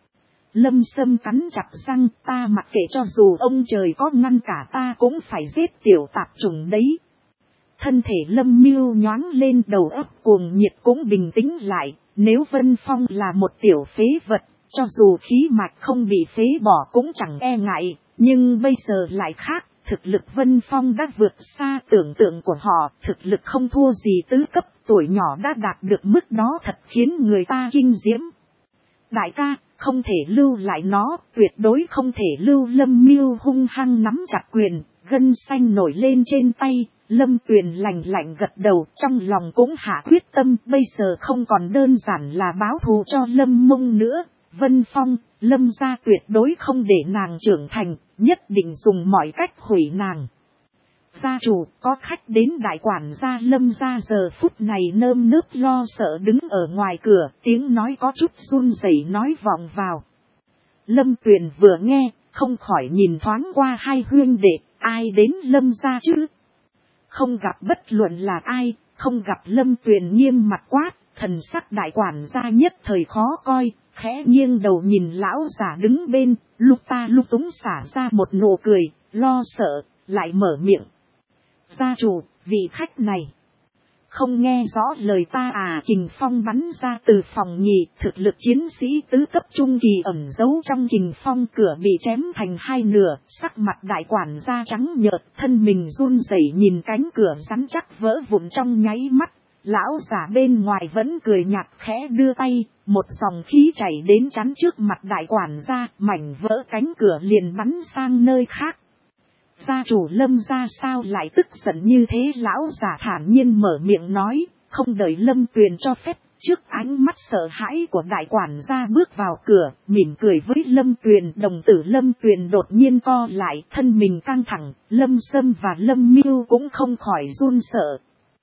Lâm Sâm cắn chặt răng, ta mặc kệ, cho dù ông trời có ngăn cả ta cũng phải giết tiểu tạp trùng đấy. Thân thể Lâm Miêu nhoáng lên, đầu óc cuồng nhiệt cũng bình tĩnh lại. Nếu Vân Phong là một tiểu phế vật, cho dù khí mạch không bị phế bỏ cũng chẳng e ngại. Nhưng bây giờ lại khác, thực lực Vân Phong đã vượt xa tưởng tượng của họ. Thực lực không thua gì tứ cấp, tuổi nhỏ đã đạt được mức đó thật khiến người ta kinh diễm. Đại ca, không thể lưu lại nó, tuyệt đối không thể lưu. Lâm Miêu hung hăng nắm chặt quyền, gân xanh nổi lên trên tay. Lâm Tuyền lạnh lạnh gật đầu, trong lòng cũng hạ quyết tâm, bây giờ không còn đơn giản là báo thù cho Lâm Mông nữa. Vân Phong, Lâm gia tuyệt đối không để nàng trưởng thành, nhất định dùng mọi cách hủy nàng. Gia chủ, có khách đến. Đại quản gia Lâm gia giờ phút này nơm nớp lo sợ đứng ở ngoài cửa, tiếng nói có chút run rẩy nói vọng vào. Lâm Tuyền vừa nghe, không khỏi nhìn thoáng qua hai huynh đệ, ai đến Lâm gia chứ? Không gặp bất luận là ai, không gặp. Lâm Tuyền nghiêm mặt quát, thần sắc đại quản gia nhất thời khó coi, khẽ nghiêng đầu nhìn lão giả đứng bên, lúc ta lúc túng xả ra một nụ cười, lo sợ, lại mở miệng. Gia chủ, vị khách này không nghe rõ lời ta à? Kình phong bắn ra từ phòng nhì, thực lực chiến sĩ tứ cấp trung kỳ ẩn giấu trong kình phong. Cửa bị chém thành hai nửa, sắc mặt đại quản gia trắng nhợt, thân mình run rẩy nhìn cánh cửa rắn chắc vỡ vụn trong nháy mắt. Lão giả bên ngoài vẫn cười nhạt khẽ đưa tay, một dòng khí chảy đến chắn trước mặt đại quản gia, mảnh vỡ cánh cửa liền bắn sang nơi khác. Gia chủ Lâm gia sao lại tức giận như thế? Lão giả thản nhiên mở miệng nói, không đợi Lâm Tuyền cho phép, trước ánh mắt sợ hãi của đại quản gia bước vào cửa, mỉm cười với Lâm Tuyền. Đồng tử Lâm Tuyền đột nhiên co lại, thân mình căng thẳng, Lâm Sâm và Lâm Miêu cũng không khỏi run sợ.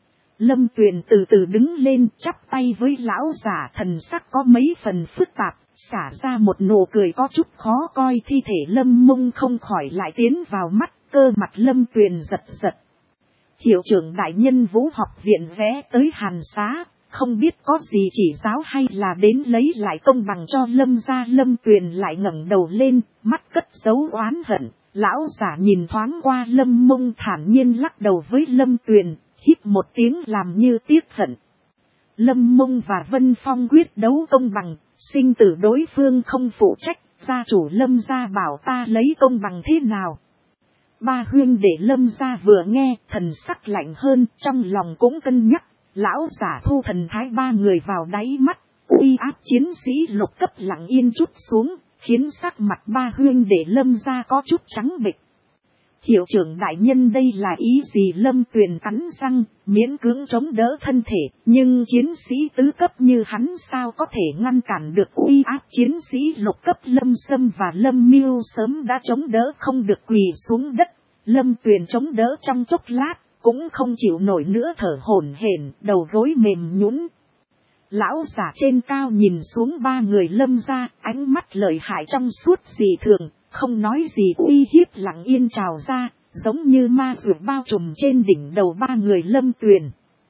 Lâm Tuyền từ từ đứng lên, chắp tay với lão giả, thần sắc có mấy phần phức tạp, xả ra một nụ cười có chút khó coi. Thi thể Lâm Mông không khỏi lại tiến vào mắt, cơ mặt Lâm Tuyền giật giật. Hiệu trưởng đại nhân Vũ học viện vé tới Hàn Xá, không biết có gì chỉ giáo hay là đến lấy lại công bằng cho Lâm gia. Lâm Tuyền lại ngẩng đầu lên, mắt cất giấu oán hận. Lão giả nhìn thoáng qua Lâm Mông, thản nhiên lắc đầu với Lâm Tuyền, hít một tiếng làm như tiếc hận. Lâm Mông và Vân Phong quyết đấu công bằng, sinh tử đối phương không phụ trách, gia chủ Lâm gia bảo ta lấy công bằng thế nào? Ba huynh đệ Lâm gia vừa nghe, thần sắc lạnh hơn, trong lòng cũng cân nhắc. Lão giả thu thần thái ba người vào đáy mắt, uy áp chiến sĩ lục cấp lặng yên chút xuống, khiến sắc mặt ba huynh đệ Lâm gia có chút trắng bệch. Hiệu trưởng đại nhân đây là ý gì? Lâm Tuyền cắn răng, miễn cưỡng chống đỡ thân thể, nhưng chiến sĩ tứ cấp như hắn sao có thể ngăn cản được uy áp chiến sĩ lục cấp? Lâm Sâm và Lâm Miêu sớm đã chống đỡ không được, quỳ xuống đất. Lâm Tuyền chống đỡ trong chốc lát, cũng không chịu nổi nữa, thở hổn hển, đầu gối mềm nhũn. Lão giả trên cao nhìn xuống ba người Lâm gia, ánh mắt lợi hại trong suốt dị thường, không nói gì, uy hiếp lặng yên trào ra, giống như ma dược bao trùm trên đỉnh đầu ba người Lâm Tuyền.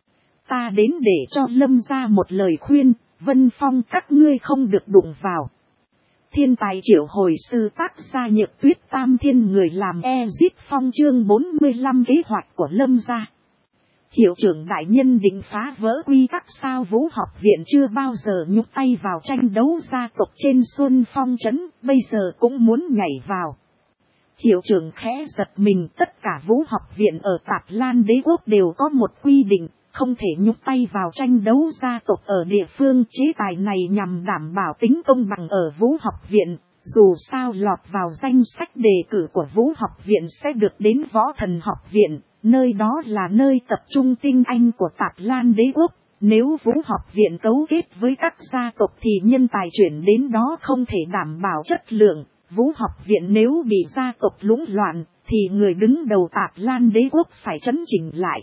Ta đến để cho Lâm gia một lời khuyên, Vân Phong các ngươi không được đụng vào. Thiên tài triệu hồi sư tác gia Nhược Tuyết Tam Thiên người làm Ezit Phong chương 45 kế hoạch của Lâm gia. Hiệu trưởng đại nhân định phá vỡ quy tắc sao? Vũ học viện chưa bao giờ nhúc tay vào tranh đấu gia tộc trên Xuân Phong trấn, bây giờ cũng muốn nhảy vào. Hiệu trưởng khẽ giật mình, tất cả vũ học viện ở Tạp Lan Đế quốc đều có một quy định, không thể nhúc tay vào tranh đấu gia tộc ở địa phương. Chế tài này nhằm đảm bảo tính công bằng ở Vũ học viện. Dù sao lọt vào danh sách đề cử của Vũ học viện sẽ được đến Võ Thần học viện, nơi đó là nơi tập trung tinh anh của Tạp Lan đế quốc. Nếu Vũ học viện cấu kết với các gia tộc thì nhân tài chuyển đến đó không thể đảm bảo chất lượng. Vũ học viện nếu bị gia tộc lũng loạn thì người đứng đầu Tạp Lan đế quốc phải trấn chỉnh lại.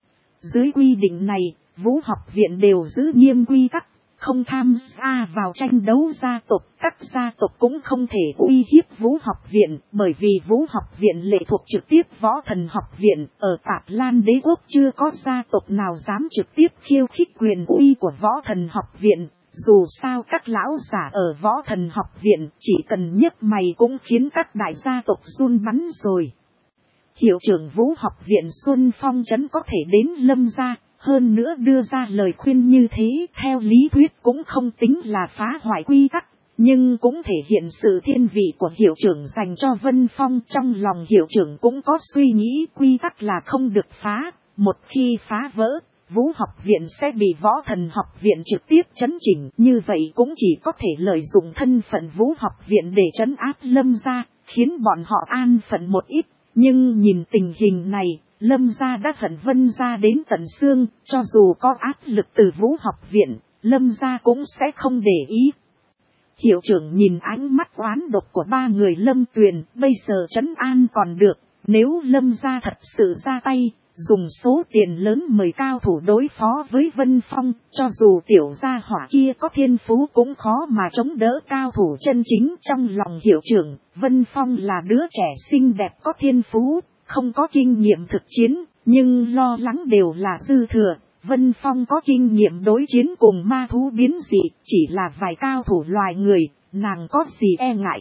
Dưới quy định này, Vũ học viện đều giữ nghiêm quy tắc, không tham gia vào tranh đấu gia tộc. Các gia tộc cũng không thể uy hiếp Vũ học viện, bởi vì Vũ học viện lệ thuộc trực tiếp Võ Thần học viện. Ở Tạp Lan đế quốc chưa có gia tộc nào dám trực tiếp khiêu khích quyền uy của Võ Thần học viện. Dù sao các lão giả ở Võ Thần học viện chỉ cần nhấc mày cũng khiến các đại gia tộc run bắn rồi. Hiệu trưởng Vũ học viện Xuân Phong trấn có thể đến Lâm gia, hơn nữa đưa ra lời khuyên như thế theo lý thuyết cũng không tính là phá hoại quy tắc, nhưng cũng thể hiện sự thiên vị của hiệu trưởng dành cho Vân Phong. Trong lòng hiệu trưởng cũng có suy nghĩ quy tắc là không được phá, một khi phá vỡ, Vũ học viện sẽ bị Võ Thần học viện trực tiếp trấn chỉnh, như vậy cũng chỉ có thể lợi dụng thân phận Vũ học viện để trấn áp Lâm gia, khiến bọn họ an phận một ít. Nhưng nhìn tình hình này, Lâm gia đã hận Vân gia đến tận xương, cho dù có áp lực từ Vũ học viện, Lâm gia cũng sẽ không để ý. Hiệu trưởng nhìn ánh mắt oán độc của ba người Lâm Tuyền, bây giờ trấn an còn được, nếu Lâm gia thật sự ra tay, dùng số tiền lớn mời cao thủ đối phó với Vân Phong, cho dù tiểu gia hỏa kia có thiên phú cũng khó mà chống đỡ cao thủ chân chính. Trong lòng hiệu trưởng, Vân Phong là đứa trẻ xinh đẹp có thiên phú, không có kinh nghiệm thực chiến, nhưng lo lắng đều là dư thừa. Vân Phong có kinh nghiệm đối chiến cùng ma thú biến dị, chỉ là vài cao thủ loài người, nàng có gì e ngại.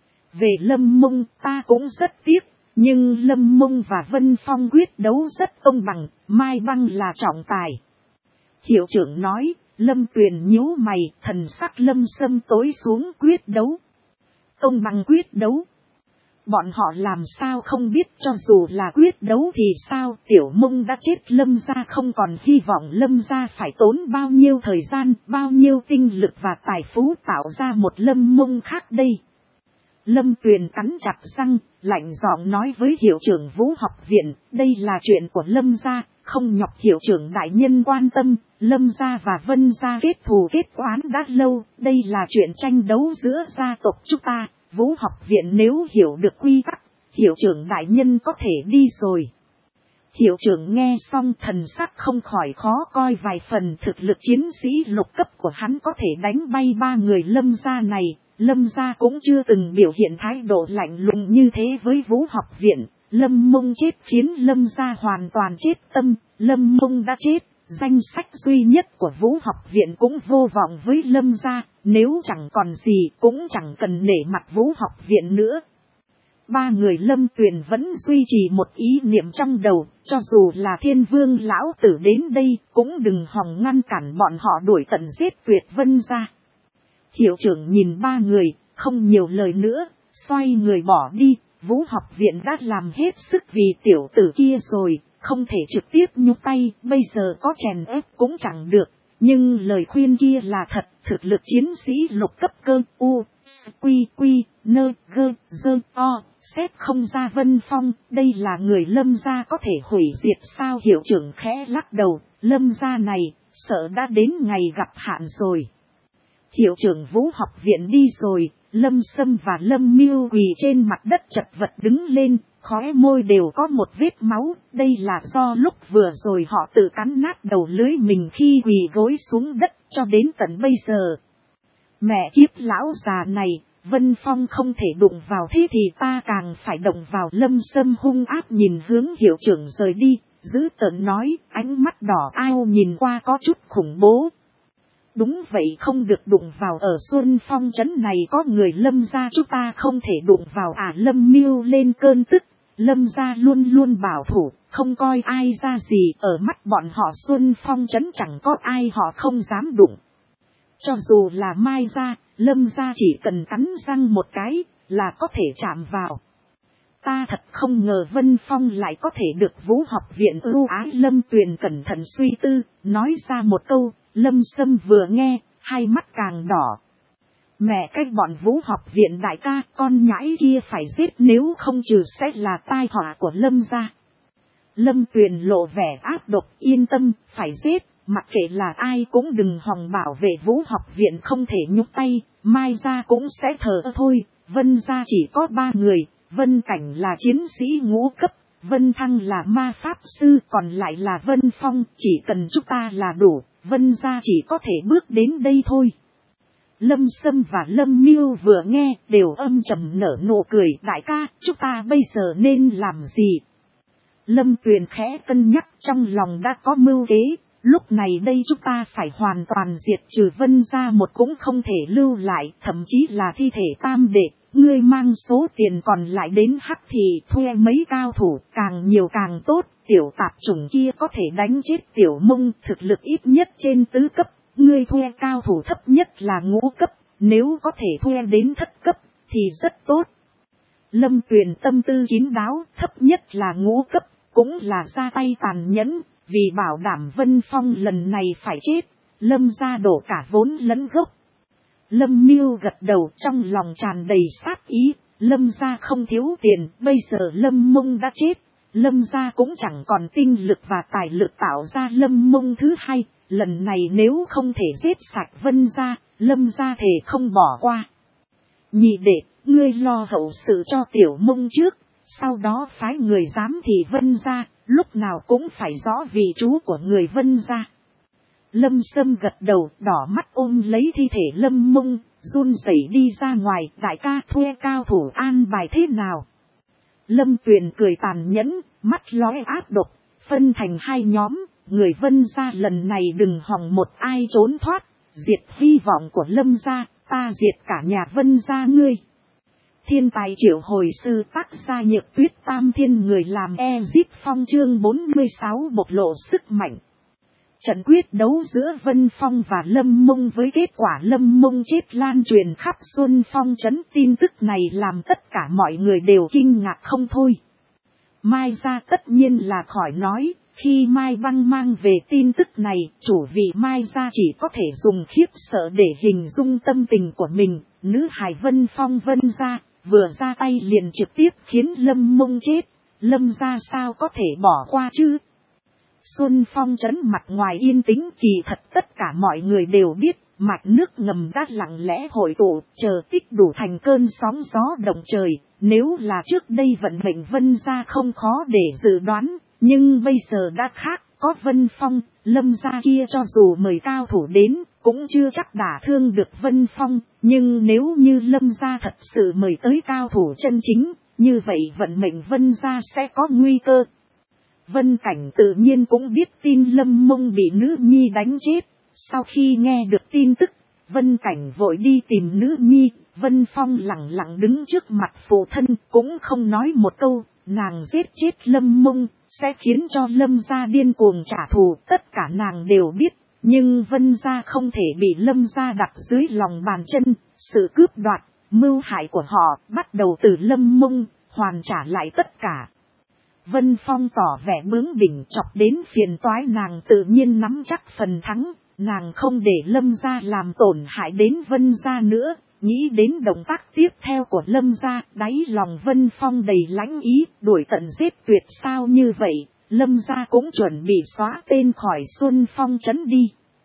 Về Lâm Mông ta cũng rất tiếc, nhưng Lâm Mông và Vân Phong quyết đấu rất công bằng, Mai Băng là trọng tài. Hiệu trưởng nói, Lâm Tuyền nhíu mày, thần sắc Lâm Sâm tối xuống. Quyết đấu, công bằng quyết đấu. Bọn họ làm sao không biết, cho dù là quyết đấu thì sao, Tiểu Mông đã chết, Lâm gia không còn hy vọng. Lâm gia phải tốn bao nhiêu thời gian, bao nhiêu tinh lực và tài phú tạo ra một Lâm Mông khác đây. Lâm Tuyền cắn chặt răng, lạnh giọng nói với hiệu trưởng Vũ học viện, đây là chuyện của Lâm gia, không nhọc hiệu trưởng đại nhân quan tâm. Lâm gia và Vân gia kết thù kết oán đã lâu, đây là chuyện tranh đấu giữa gia tộc chúng ta. Vũ học viện nếu hiểu được quy tắc, hiệu trưởng đại nhân có thể đi rồi. Hiệu trưởng nghe xong thần sắc không khỏi khó coi vài phần. Thực lực chiến sĩ lục cấp của hắn có thể đánh bay ba người Lâm gia này. Lâm gia cũng chưa từng biểu hiện thái độ lạnh lùng như thế với Vũ học viện. Lâm Mông chết khiến Lâm gia hoàn toàn chết tâm. Lâm Mông đã chết, danh sách duy nhất của Vũ học viện cũng vô vọng với Lâm gia. Nếu chẳng còn gì cũng chẳng cần nể mặt Vũ học viện nữa. Ba người Lâm Tuyền vẫn duy trì một ý niệm trong đầu, cho dù là Thiên Vương lão tử đến đây cũng đừng hòng ngăn cản bọn họ đuổi tận giết tuyệt Vân gia. Hiệu trưởng nhìn ba người, không nhiều lời nữa, xoay người bỏ đi. Vũ học viện đã làm hết sức vì tiểu tử kia rồi, không thể trực tiếp nhúc tay, bây giờ có chèn ép cũng chẳng được. Nhưng lời khuyên kia là thật, thực lực chiến sĩ lục cấp cơ u, quy quy, nơ, gơ, dơ, o, xét không ra Vân Phong, đây là người Lâm gia có thể hủy diệt sao? Hiệu trưởng khẽ lắc đầu, Lâm gia này, sợ đã đến ngày gặp hạn rồi. Hiệu trưởng Vũ học viện đi rồi, Lâm Sâm và Lâm Miêu quỳ trên mặt đất chật vật đứng lên, khóe môi đều có một vết máu, đây là do lúc vừa rồi họ tự cắn nát đầu lưỡi mình khi quỳ gối xuống đất cho đến tận bây giờ. Mẹ kiếp lão già này, Vân Phong không thể đụng vào thế thì ta càng phải động vào. Lâm Sâm hung ác nhìn hướng hiệu trưởng rời đi, dữ tợn nói, ánh mắt đỏ ao nhìn qua có chút khủng bố. Đúng vậy, không được đụng vào, ở Xuân Phong trấn này có người Lâm gia chúng ta không thể đụng vào à? Lâm Miêu lên cơn tức, Lâm gia luôn luôn bảo thủ, không coi ai ra gì, ở mắt bọn họ Xuân Phong trấn chẳng có ai họ không dám đụng. Cho dù là Mai gia, Lâm gia chỉ cần cắn răng một cái là có thể chạm vào. Ta thật không ngờ Vân Phong lại có thể được Vũ học viện ưu ái. Lâm Tuyền cẩn thận suy tư, nói ra một câu. Lâm Sâm vừa nghe, hai mắt càng đỏ. Mẹ cái bọn Vũ học viện đại ca, con nhãi kia phải giết, nếu không trừ sẽ là tai họa của Lâm gia. Lâm Tuyền lộ vẻ áp độc, yên tâm, phải giết, mặc kệ là ai cũng đừng hòng bảo vệ Vũ học viện không thể nhúc tay, Mai gia cũng sẽ thờ ơ thôi. Vân gia chỉ có 3 người, Vân Cảnh là chiến sĩ ngũ cấp, Vân Thăng là ma pháp sư, còn lại là Vân Phong, chỉ cần chúng ta là đủ, Vân gia chỉ có thể bước đến đây thôi. Lâm Sâm và Lâm Miêu vừa nghe đều âm trầm nở nụ cười. Đại ca, chúng ta bây giờ nên làm gì? Lâm Tuyền khẽ cân nhắc, trong lòng đã có mưu kế. Lúc này đây chúng ta phải hoàn toàn diệt trừ Vân gia, một cũng không thể lưu lại, thậm chí là thi thể tam đệ. Ngươi mang số tiền còn lại đến Hắc Thị thuê mấy cao thủ, càng nhiều càng tốt. Tiểu tạp chủng kia có thể đánh chết Tiểu Mông, thực lực ít nhất trên tứ cấp. Ngươi thuê cao thủ thấp nhất là ngũ cấp, nếu có thể thuê đến thất cấp thì rất tốt. Lâm Tuyền tâm tư kín đáo, thấp nhất là ngũ cấp, cũng là ra tay tàn nhẫn, vì bảo đảm Vân Phong lần này phải chết, Lâm gia đổ cả vốn lẫn gốc. Lâm Miêu gật đầu, trong lòng tràn đầy sát ý. Lâm gia không thiếu tiền, bây giờ Lâm Mông đã chết, Lâm gia cũng chẳng còn tinh lực và tài lực tạo ra Lâm Mông thứ hai. Lần này nếu không thể giết sạch Vân gia, Lâm gia thề không bỏ qua. Nhị đệ, ngươi lo hậu sự cho Tiểu Mông trước, sau đó phái người giám thị Vân gia, lúc nào cũng phải rõ vị chú của người Vân gia. Lâm Sâm gật đầu, đỏ mắt ôm lấy thi thể Lâm Mông, run rẩy đi ra ngoài. Đại ca, thuê cao thủ an bài thế nào? Lâm Tuyền cười tàn nhẫn, mắt lóe ác độc, phân thành 2 nhóm. Người Vân gia lần này đừng hòng một ai trốn thoát, diệt hy vọng của Lâm gia, ta diệt cả nhà Vân gia ngươi. Thiên tài triệu hồi sư, tác gia Nhược Tuyết, Tam Thiên người làm Ezip Phong, chương 46 bộc lộ sức mạnh. Trận quyết đấu giữa Vân Phong và Lâm Mông với kết quả Lâm Mông chết lan truyền khắp Xuân Phong trấn, tin tức này làm tất cả mọi người đều kinh ngạc không thôi. Mai gia tất nhiên là khỏi nói, khi Mai Băng mang về tin tức này, chủ vị Mai gia chỉ có thể dùng khiếp sợ để hình dung tâm tình của mình. Nữ hài Vân Phong Vân gia, vừa ra tay liền trực tiếp khiến Lâm Mông chết, Lâm gia sao có thể bỏ qua chứ? Xuân Phong trấn mặt ngoài yên tĩnh, kỳ thật tất cả mọi người đều biết, mạch nước ngầm đã lặng lẽ hội tụ, chờ tích đủ thành cơn sóng gió động trời. Nếu là trước đây vận mệnh Vân gia không khó để dự đoán, nhưng bây giờ đã khác, có Vân Phong, Lâm gia kia cho dù mời cao thủ đến, cũng chưa chắc đả thương được Vân Phong, nhưng nếu như Lâm gia thật sự mời tới cao thủ chân chính, như vậy vận mệnh Vân gia sẽ có nguy cơ. Vân Cảnh tự nhiên cũng biết tin Lâm Mông bị nữ nhi đánh chết. Sau khi nghe được tin tức, Vân Cảnh vội đi tìm nữ nhi. Vân Phong lặng lặng đứng trước mặt phụ thân, cũng không nói một câu. Nàng giết chết Lâm Mông sẽ khiến cho Lâm gia điên cuồng trả thù, tất cả nàng đều biết. Nhưng Vân gia không thể bị Lâm gia đặt dưới lòng bàn chân. Sự cướp đoạt, mưu hại của họ bắt đầu từ Lâm Mông, hoàn trả lại tất cả. Vân Phong tỏ vẻ bướng bỉnh, chọc đến phiền toái nàng tự nhiên nắm chắc phần thắng. Nàng không để Lâm gia làm tổn hại đến Vân gia nữa. Nghĩ đến động tác tiếp theo của Lâm gia, đáy lòng Vân Phong đầy lãnh ý, đuổi tận giết tuyệt. Sao như vậy, Lâm gia cũng chuẩn bị xóa tên khỏi Xuân Phong trấn đi.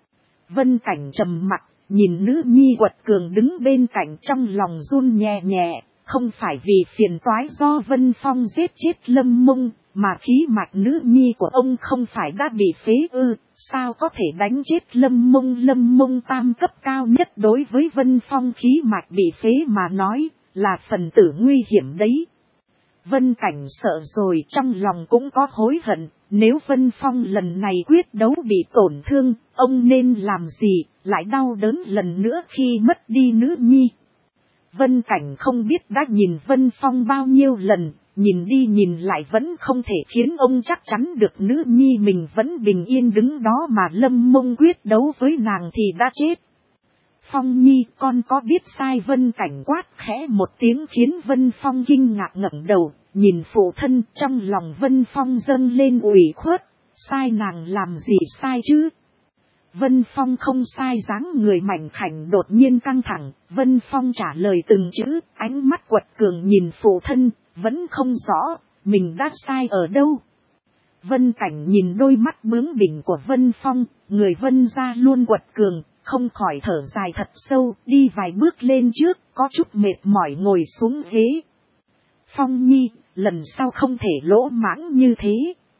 Vân Cảnh trầm mặc, nhìn nữ nhi quật cường đứng bên cạnh, trong lòng run nhẹ nhẹ. Không phải vì phiền toái do Vân Phong giết chết Lâm Mông, mà khí mạch nữ nhi của ông không phải đã bị phế ư, sao có thể đánh chết Lâm Mông? Lâm Mông tam cấp cao nhất đối với Vân Phong khí mạch bị phế mà nói, là phần tử nguy hiểm đấy. Vân Cảnh sợ rồi, trong lòng cũng có hối hận, nếu Vân Phong lần này quyết đấu bị tổn thương, ông nên làm gì, lại đau đớn lần nữa khi mất đi nữ nhi. Vân Cảnh không biết đã nhìn Vân Phong bao nhiêu lần, nhìn đi nhìn lại vẫn không thể khiến ông chắc chắn được nữ nhi mình vẫn bình yên đứng đó mà Lâm Mông quyết đấu với nàng thì đã chết. Phong Nhi, con có biết sai? Vân Cảnh quát khẽ một tiếng khiến Vân Phong kinh ngạc ngẩng đầu, nhìn phụ thân trong lòng Vân Phong dâng lên ủy khuất, sai nàng làm gì sai chứ? Vân Phong không sai, dáng người mảnh khảnh đột nhiên căng thẳng, Vân Phong trả lời từng chữ, ánh mắt quật cường nhìn phụ thân, vẫn không rõ, mình đã sai ở đâu. Vân Cảnh nhìn đôi mắt bướng bỉnh của Vân Phong, người Vân gia luôn quật cường, không khỏi thở dài thật sâu, đi vài bước lên trước, có chút mệt mỏi ngồi xuống ghế. Phong nhi, lần sau không thể lỗ mãng như thế.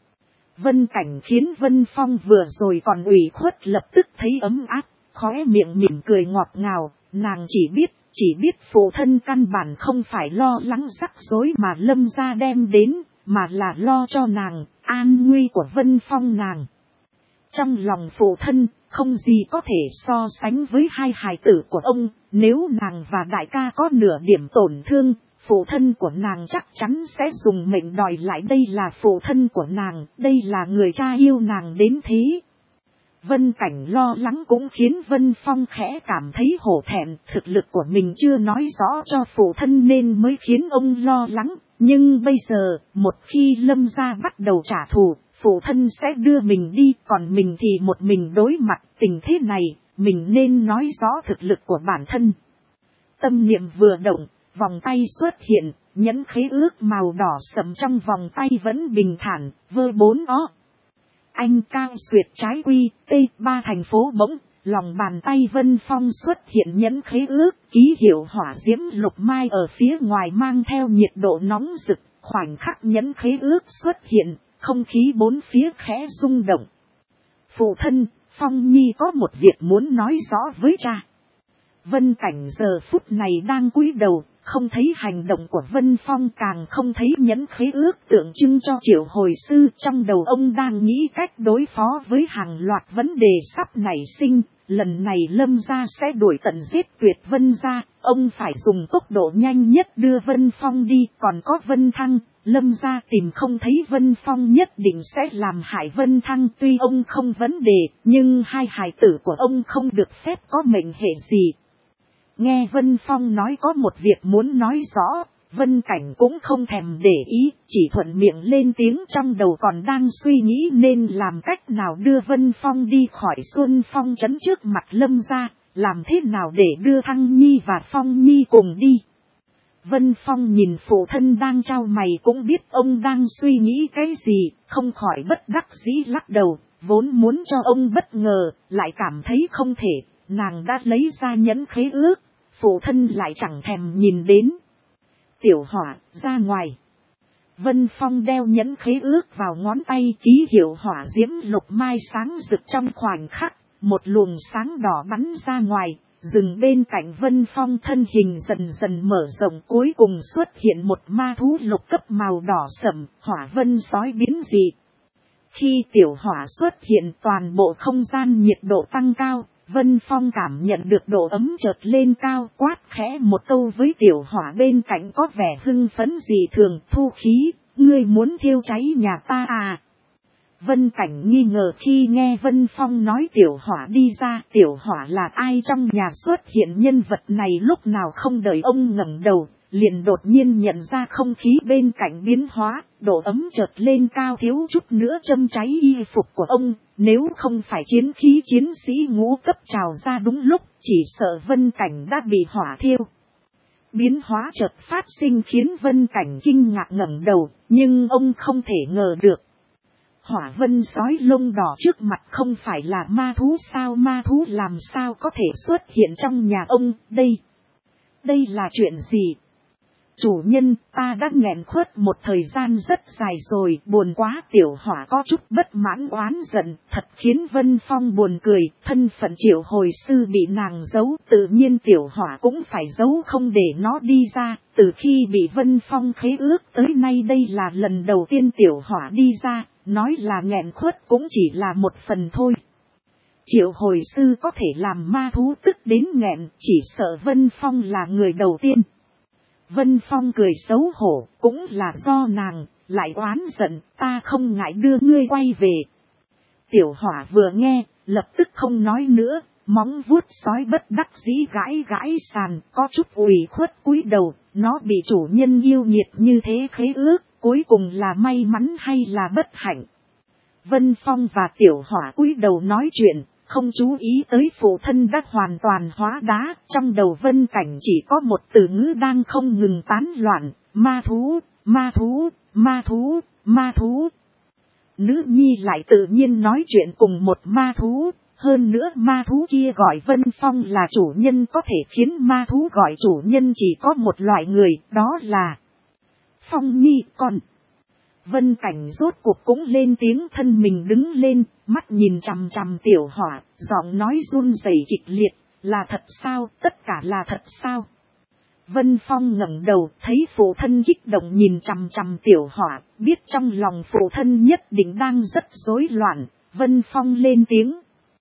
Vân Cảnh khiến Vân Phong vừa rồi còn ủy khuất lập tức thấy ấm áp, khóe miệng mỉm cười ngọt ngào, nàng chỉ biết phụ thân căn bản không phải lo lắng rắc rối mà Lâm gia đem đến, mà là lo cho nàng, an nguy của Vân Phong nàng. Trong lòng phụ thân, không gì có thể so sánh với hai hài tử của ông, nếu nàng và đại ca có nửa điểm tổn thương, phụ thân của nàng chắc chắn sẽ dùng mệnh đòi lại. Đây là phụ thân của nàng, đây là người cha yêu nàng đến thế. Vân Cảnh lo lắng cũng khiến Vân Phong khẽ cảm thấy hổ thẹn, thực lực của mình chưa nói rõ cho phụ thân nên mới khiến ông lo lắng. Nhưng bây giờ, một khi Lâm gia bắt đầu trả thù, phụ thân sẽ đưa mình đi, còn mình thì một mình đối mặt tình thế này, mình nên nói rõ thực lực của bản thân. Tâm niệm vừa động, vòng tay xuất hiện, nhẫn khế ước màu đỏ sẫm trong vòng tay vẫn bình thản, vơ bốn ó. Anh cao xuyệt trái quy, T3 thành phố bỗng, lòng bàn tay Vân Phong xuất hiện nhẫn khế ước, ký hiệu hỏa diễm lục mai ở phía ngoài mang theo nhiệt độ nóng rực, khoảnh khắc nhẫn khế ước xuất hiện, không khí bốn phía khẽ rung động. Phụ thân, Phong Nhi có một việc muốn nói rõ với cha. Vân Cảnh giờ phút này đang cúi đầu, không thấy hành động của Vân Phong, càng không thấy nhẫn khế ước tượng trưng cho triệu hồi sư. Trong đầu ông đang nghĩ cách đối phó với hàng loạt vấn đề sắp nảy sinh. Lần này Lâm gia sẽ đuổi tận giết tuyệt Vân gia, ông phải dùng tốc độ nhanh nhất đưa Vân Phong đi. Còn có Vân Thăng, Lâm gia tìm không thấy Vân Phong nhất định sẽ làm hại Vân Thăng. Tuy ông không vấn đề, nhưng hai hài tử của ông không được phép có mệnh hệ gì. Nghe Vân Phong nói có một việc muốn nói rõ, Vân Cảnh cũng không thèm để ý, chỉ thuận miệng lên tiếng, trong đầu còn đang suy nghĩ nên làm cách nào đưa Vân Phong đi khỏi Xuân Phong trấn trước mặt Lâm gia, làm thế nào để đưa Thăng Nhi và Phong Nhi cùng đi. Vân Phong nhìn phụ thân đang chau mày cũng biết ông đang suy nghĩ cái gì, không khỏi bất đắc dĩ lắc đầu, vốn muốn cho ông bất ngờ, lại cảm thấy không thể, nàng đã lấy ra nhẫn khế ước, phụ thân lại chẳng thèm nhìn đến. Tiểu Hỏa, ra ngoài. Vân Phong đeo nhẫn khế ước vào ngón tay, ký hiệu hỏa diễm lục mai sáng rực trong khoảnh khắc, một luồng sáng đỏ bắn ra ngoài, dừng bên cạnh Vân Phong, thân hình dần dần mở rộng, cuối cùng xuất hiện một ma thú lục cấp màu đỏ sẫm, hỏa vân sói biến dị. Khi tiểu hỏa xuất hiện, toàn bộ không gian nhiệt độ tăng cao. Vân Phong cảm nhận được độ ấm chợt lên cao, quát khẽ một câu với tiểu hỏa bên cạnh có vẻ hưng phấn dị thường, thu khí, ngươi muốn thiêu cháy nhà ta à? Vân Cảnh nghi ngờ khi nghe Vân Phong nói tiểu hỏa đi ra, tiểu hỏa là ai trong nhà xuất hiện nhân vật này, lúc nào không đợi ông ngẩng đầu, liền đột nhiên nhận ra không khí bên cạnh biến hóa, độ ấm chợt lên cao thiếu chút nữa châm cháy y phục của ông, nếu không phải chiến khí chiến sĩ ngũ cấp trào ra đúng lúc, chỉ sợ Vân Cảnh đã bị hỏa thiêu. Biến hóa chợt phát sinh khiến Vân Cảnh kinh ngạc ngẩng đầu, nhưng ông không thể ngờ được. Hỏa vân sói lông đỏ trước mặt không phải là ma thú sao, ma thú làm sao có thể xuất hiện trong nhà ông, đây là chuyện gì? Chủ nhân, ta đã nghẹn khuất một thời gian rất dài rồi, buồn quá. Tiểu hỏa có chút bất mãn oán giận, thật khiến Vân Phong buồn cười, thân phận triệu hồi sư bị nàng giấu, tự nhiên tiểu hỏa cũng phải giấu không để nó đi ra, từ khi bị Vân Phong khế ước tới nay đây là lần đầu tiên tiểu hỏa đi ra, nói là nghẹn khuất cũng chỉ là một phần thôi. Triệu hồi sư có thể làm ma thú tức đến nghẹn, chỉ sợ Vân Phong là người đầu tiên. Vân Phong cười xấu hổ, cũng là do nàng, lại oán giận, ta không ngại đưa ngươi quay về. Tiểu hỏa vừa nghe, lập tức không nói nữa, móng vuốt sói bất đắc dĩ gãi gãi sàn, có chút ủy khuất cúi đầu, nó bị chủ nhân yêu nhiệt như thế khế ước, cuối cùng là may mắn hay là bất hạnh. Vân Phong và Tiểu Hỏa cúi đầu nói chuyện, không chú ý tới phụ thân đã hoàn toàn hóa đá. Trong đầu Vân Cảnh chỉ có một từ ngữ đang không ngừng tán loạn: ma thú, ma thú, ma thú, ma thú. Nữ nhi lại tự nhiên nói chuyện cùng một ma thú. Hơn nữa ma thú kia gọi Vân Phong là chủ nhân, có thể khiến ma thú gọi chủ nhân chỉ có một loại người, đó là Phong Nhi. Còn Vân Cảnh rốt cuộc cũng lên tiếng, thân mình đứng lên, mắt nhìn chằm chằm Tiểu Hỏa, giọng nói run rẩy kịch liệt: là thật sao, tất cả là thật sao? Vân Phong ngẩng đầu, thấy phụ thân kích động nhìn chằm chằm Tiểu Hỏa, biết trong lòng phụ thân nhất định đang rất rối loạn. Vân Phong lên tiếng: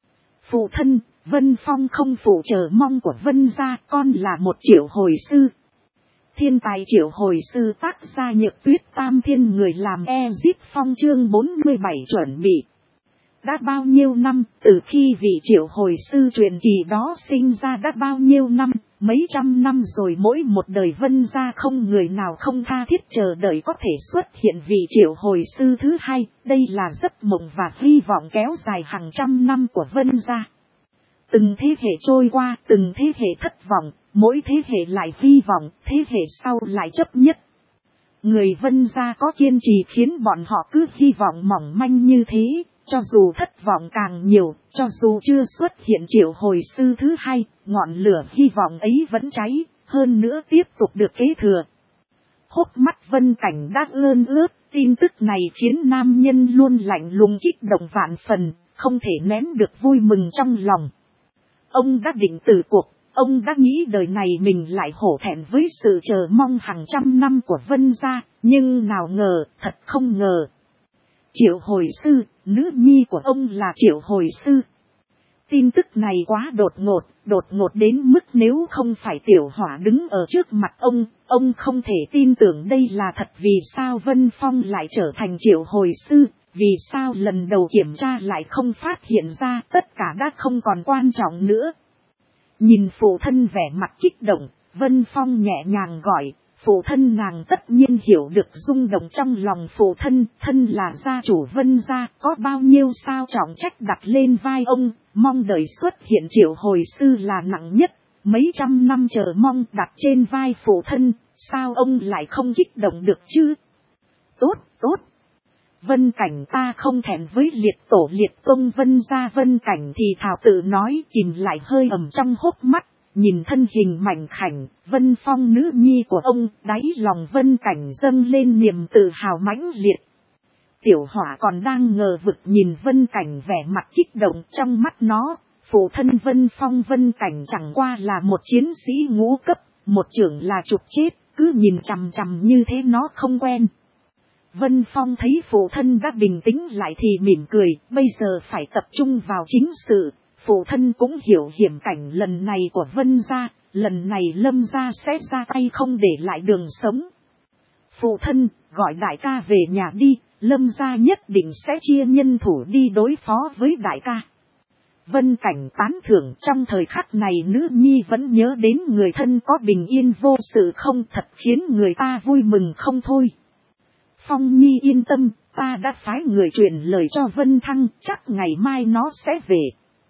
phụ thân, Vân Phong không phụ chờ mong của Vân gia, con là một triệu hồi sư. Thiên tài triệu hồi sư, tác gia Nhược Tuyết, Tam Thiên, người làm Ezip Phong. Chương 47 chuẩn bị. Đã bao nhiêu năm, từ khi vị triệu hồi sư truyền kỳ đó sinh ra đã bao nhiêu năm, mấy trăm năm rồi, mỗi một đời Vân gia không người nào không tha thiết chờ đợi có thể xuất hiện vị triệu hồi sư thứ hai. Đây là giấc mộng và hy vọng kéo dài hàng trăm năm của Vân gia. Từng thế hệ trôi qua, từng thế hệ thất vọng, mỗi thế hệ lại hy vọng, thế hệ sau lại chấp nhất. Người Vân gia có kiên trì khiến bọn họ cứ hy vọng mỏng manh như thế, cho dù thất vọng càng nhiều, cho dù chưa xuất hiện triệu hồi sư thứ hai, ngọn lửa hy vọng ấy vẫn cháy, hơn nữa tiếp tục được kế thừa. Hốc mắt Vân Cảnh đã ươn ướt, tin tức này khiến nam nhân luôn lạnh lùng kích động vạn phần, không thể nén được vui mừng trong lòng. Ông đã định từ cuộc, ông đã nghĩ đời này mình lại hổ thẹn với sự chờ mong hàng trăm năm của Vân gia, nhưng nào ngờ, thật không ngờ. Triệu hồi sư, nữ nhi của ông là triệu hồi sư. Tin tức này quá đột ngột đến mức nếu không phải Tiểu Hỏa đứng ở trước mặt ông không thể tin tưởng đây là thật. Vì sao Vân Phong lại trở thành triệu hồi sư? Vì sao lần đầu kiểm tra lại không phát hiện ra? Tất cả đã không còn quan trọng nữa. Nhìn phụ thân vẻ mặt kích động, Vân Phong nhẹ nhàng gọi: phụ thân. Nàng tất nhiên hiểu được rung động trong lòng phụ thân, thân là gia chủ Vân gia, có bao nhiêu sao trọng trách đặt lên vai ông, mong đợi xuất hiện triệu hồi sư là nặng nhất, mấy trăm năm chờ mong đặt trên vai phụ thân, sao ông lại không kích động được chứ? Tốt. Vân Cảnh ta không thẹn với liệt tổ liệt tông Vân gia. Vân Cảnh thì thào tự nói, kìm lại hơi ẩm trong hốc mắt, nhìn thân hình mảnh khảnh, Vân Phong nữ nhi của ông, đáy lòng Vân Cảnh dâng lên niềm tự hào mãnh liệt. Tiểu Hỏa còn đang ngờ vực nhìn Vân Cảnh vẻ mặt kích động, trong mắt nó, phụ thân Vân Phong Vân Cảnh chẳng qua là một chiến sĩ ngũ cấp, một trưởng là chục chết, cứ nhìn chằm chằm như thế nó không quen. Vân Phong thấy phụ thân đã bình tĩnh lại thì mỉm cười, bây giờ phải tập trung vào chính sự. Phụ thân cũng hiểu hiểm cảnh lần này của Vân gia, lần này Lâm gia sẽ ra tay không để lại đường sống. Phụ thân, gọi đại ca về nhà đi, Lâm gia nhất định sẽ chia nhân thủ đi đối phó với đại ca. Vân Cảnh tán thưởng, trong thời khắc này nữ nhi vẫn nhớ đến người thân có bình yên vô sự không, thật khiến người ta vui mừng không thôi. Phong Nhi yên tâm, ta đã phái người truyền lời cho Vân Thăng, chắc ngày mai nó sẽ về.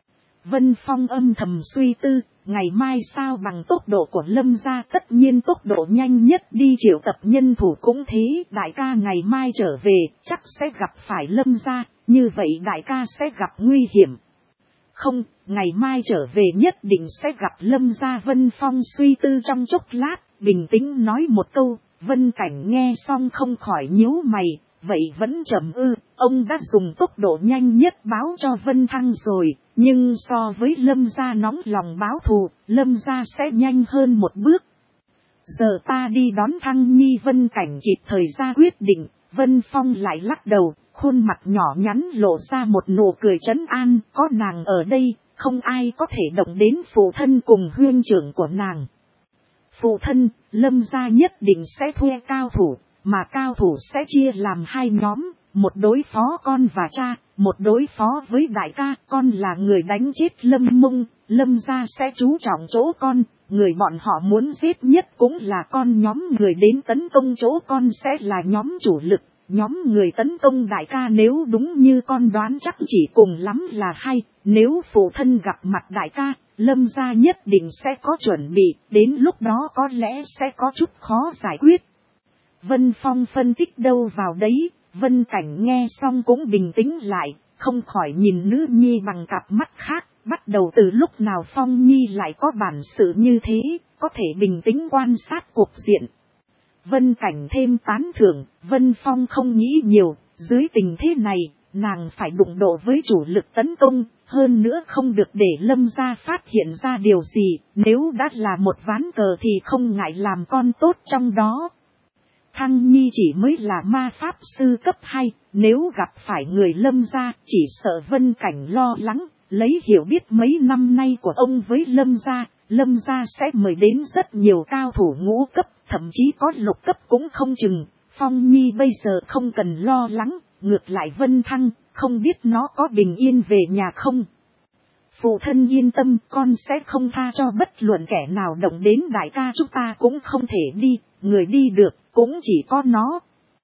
Vân Phong âm thầm suy tư, ngày mai sao bằng tốc độ của Lâm gia, tất nhiên tốc độ nhanh nhất đi triệu tập nhân thủ cũng thế. Đại ca ngày mai trở về, chắc sẽ gặp phải Lâm gia, như vậy đại ca sẽ gặp nguy hiểm. Không, ngày mai trở về nhất định sẽ gặp Lâm gia. Vân Phong suy tư trong chốc lát, bình tĩnh nói một câu. Vân Cảnh nghe xong không khỏi nhíu mày, vậy vẫn chậm ư? Ông đã dùng tốc độ nhanh nhất báo cho Vân Thăng rồi, nhưng so với Lâm gia nóng lòng báo thù, Lâm gia sẽ nhanh hơn một bước. Giờ ta đi đón Thăng Nhi. Vân Cảnh kịp thời ra quyết định. Vân Phong lại lắc đầu, khuôn mặt nhỏ nhắn lộ ra một nụ cười trấn an, có nàng ở đây, không ai có thể động đến phụ thân cùng huynh trưởng của nàng. Phụ thân, Lâm gia nhất định sẽ thuê cao thủ, mà cao thủ sẽ chia làm hai nhóm, một đối phó con và cha, một đối phó với đại ca. Con là người đánh chết Lâm Mông, Lâm gia sẽ chú trọng chỗ con, người bọn họ muốn giết nhất cũng là con nhóm người đến tấn công chỗ con sẽ là nhóm chủ lực. Nhóm người tấn công đại ca nếu đúng như con đoán chắc chỉ cùng lắm là hay. Nếu phụ thân gặp mặt đại ca, Lâm gia nhất định sẽ có chuẩn bị. Đến lúc đó có lẽ sẽ có chút khó giải quyết. Vân Phong phân tích đâu vào đấy. Vân Cảnh nghe xong cũng bình tĩnh lại. Không khỏi nhìn nữ nhi bằng cặp mắt khác. Bắt đầu từ lúc nào Phong Nhi lại có bản sự như thế. Có thể bình tĩnh quan sát cuộc diện. Vân Cảnh thêm tán thưởng, Vân Phong không nghĩ nhiều, dưới tình thế này, nàng phải đụng độ với chủ lực tấn công, hơn nữa không được để Lâm gia phát hiện ra điều gì, nếu đã là một ván cờ thì không ngại làm con tốt trong đó. Thăng Nhi chỉ mới là ma pháp sư cấp 2, nếu gặp phải người Lâm gia chỉ sợ Vân Cảnh lo lắng, lấy hiểu biết mấy năm nay của ông với Lâm gia sẽ mời đến rất nhiều cao thủ ngũ cấp, thậm chí có lục cấp cũng không chừng. Phong Nhi bây giờ không cần lo lắng, ngược lại Vân Thăng, không biết nó có bình yên về nhà không. Phụ thân yên tâm, con sẽ không tha cho bất luận kẻ nào động đến đại ca chúng ta cũng không thể đi, người đi được, cũng chỉ có nó.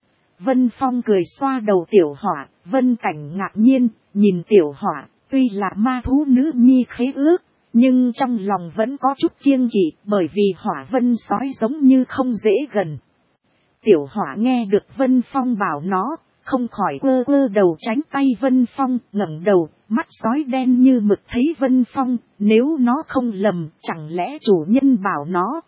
Vân Phong cười xoa đầu Tiểu Hỏa, Vân Cảnh ngạc nhiên, nhìn Tiểu Hỏa, tuy là ma thú nữ nhi khế ước, nhưng trong lòng vẫn có chút kiêng kỵ bởi vì Hỏa Vân sói giống như không dễ gần. Tiểu Hỏa nghe được Vân Phong bảo nó, không khỏi quơ quơ đầu tránh tay Vân Phong, ngẩng đầu, mắt sói đen như mực thấy Vân Phong, nếu nó không lầm, chẳng lẽ chủ nhân bảo nó.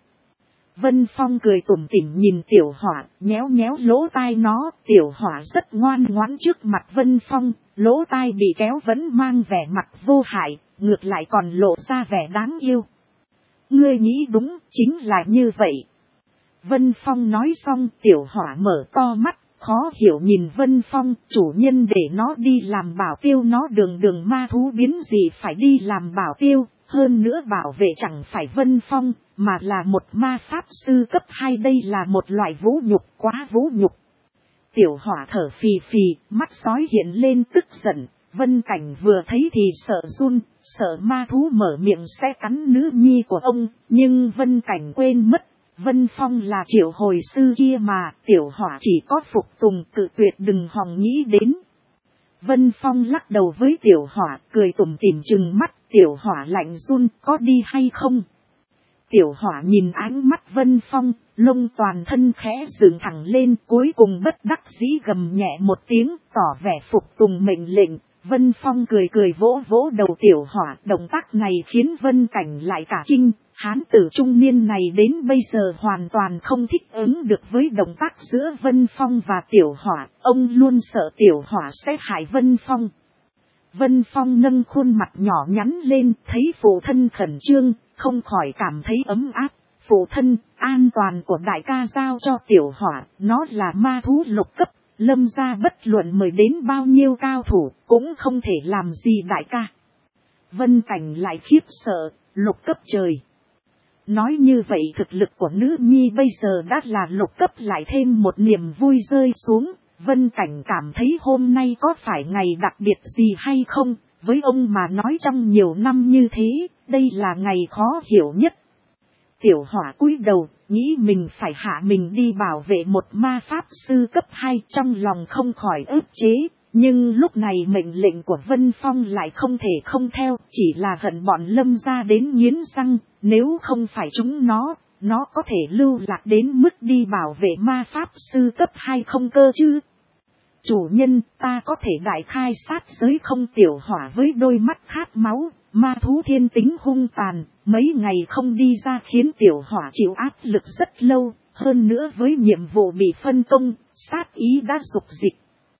Vân Phong cười tủm tỉm nhìn Tiểu Hỏa, nhéo nhéo lỗ tai nó, Tiểu Hỏa rất ngoan ngoãn trước mặt Vân Phong, lỗ tai bị kéo vẫn mang vẻ mặt vô hại, ngược lại còn lộ ra vẻ đáng yêu. Ngươi nghĩ đúng, chính là như vậy. Vân Phong nói xong, Tiểu Hỏa mở to mắt, khó hiểu nhìn Vân Phong, chủ nhân để nó đi làm bảo tiêu, nó đường ma thú biến gì phải đi làm bảo tiêu, hơn nữa bảo vệ chẳng phải Vân Phong, mà là một ma pháp sư cấp 2, đây là một loại vũ nhục, quá vũ nhục. Tiểu Hỏa thở phì phì, mắt sói hiện lên tức giận, Vân Cảnh vừa thấy thì sợ run, sợ ma thú mở miệng sẽ cắn nữ nhi của ông, nhưng Vân Cảnh quên mất. Vân Phong là triệu hồi sư kia mà, Tiểu Hỏa chỉ có phục tùng, cự tuyệt đừng hòng nghĩ đến. Vân Phong lắc đầu với Tiểu Hỏa, cười tủm tỉm trừng mắt, Tiểu Hỏa lạnh run, có đi hay không? Tiểu Hỏa nhìn ánh mắt Vân Phong, lông toàn thân khẽ dựng thẳng lên, cuối cùng bất đắc dĩ gầm nhẹ một tiếng, tỏ vẻ phục tùng mệnh lệnh. Vân Phong cười cười vỗ vỗ đầu Tiểu Hỏa, động tác này khiến Vân Cảnh lại cả kinh. Hán tử trung niên này đến bây giờ hoàn toàn không thích ứng được với động tác giữa Vân Phong và Tiểu Hỏa, ông luôn sợ Tiểu Hỏa sẽ hại Vân Phong. Vân Phong nâng khuôn mặt nhỏ nhắn lên, thấy phụ thân khẩn trương, không khỏi cảm thấy ấm áp. Phụ thân, an toàn của đại ca giao cho Tiểu Hỏa, nó là ma thú lục cấp, Lâm gia bất luận mời đến bao nhiêu cao thủ, cũng không thể làm gì đại ca. Vân Cảnh lại khiếp sợ, lục cấp trời. Nói như vậy thực lực của nữ nhi bây giờ đã là lục cấp, lại thêm một niềm vui rơi xuống. Vân Cảnh cảm thấy hôm nay có phải ngày đặc biệt gì hay không, với ông mà nói trong nhiều năm như thế, đây là ngày khó hiểu nhất. Tiểu Hỏa cúi đầu, nghĩ mình phải hạ mình đi bảo vệ một ma pháp sư cấp 2, trong lòng không khỏi ức chế. Nhưng lúc này mệnh lệnh của Vân Phong lại không thể không theo, chỉ là hận bọn Lâm gia đến nghiến răng, nếu không phải chúng nó có thể lưu lạc đến mức đi bảo vệ ma pháp sư cấp 2 không cơ chứ. Chủ nhân, ta có thể đại khai sát giới không? Tiểu Hỏa với đôi mắt khát máu, ma thú thiên tính hung tàn, mấy ngày không đi ra khiến Tiểu Hỏa chịu áp lực rất lâu, hơn nữa với nhiệm vụ bị phân công, sát ý đã dục dịch.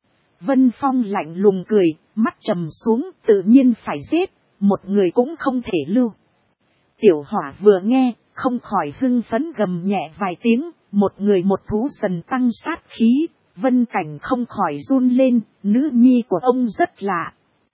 Vân Phong lạnh lùng cười, mắt trầm xuống, tự nhiên phải giết, một người cũng không thể lưu. Tiểu Hỏa vừa nghe, không khỏi hưng phấn gầm nhẹ vài tiếng, một người một thú dần tăng sát khí. Vân Cảnh không khỏi run lên, nữ nhi của ông rất lạ.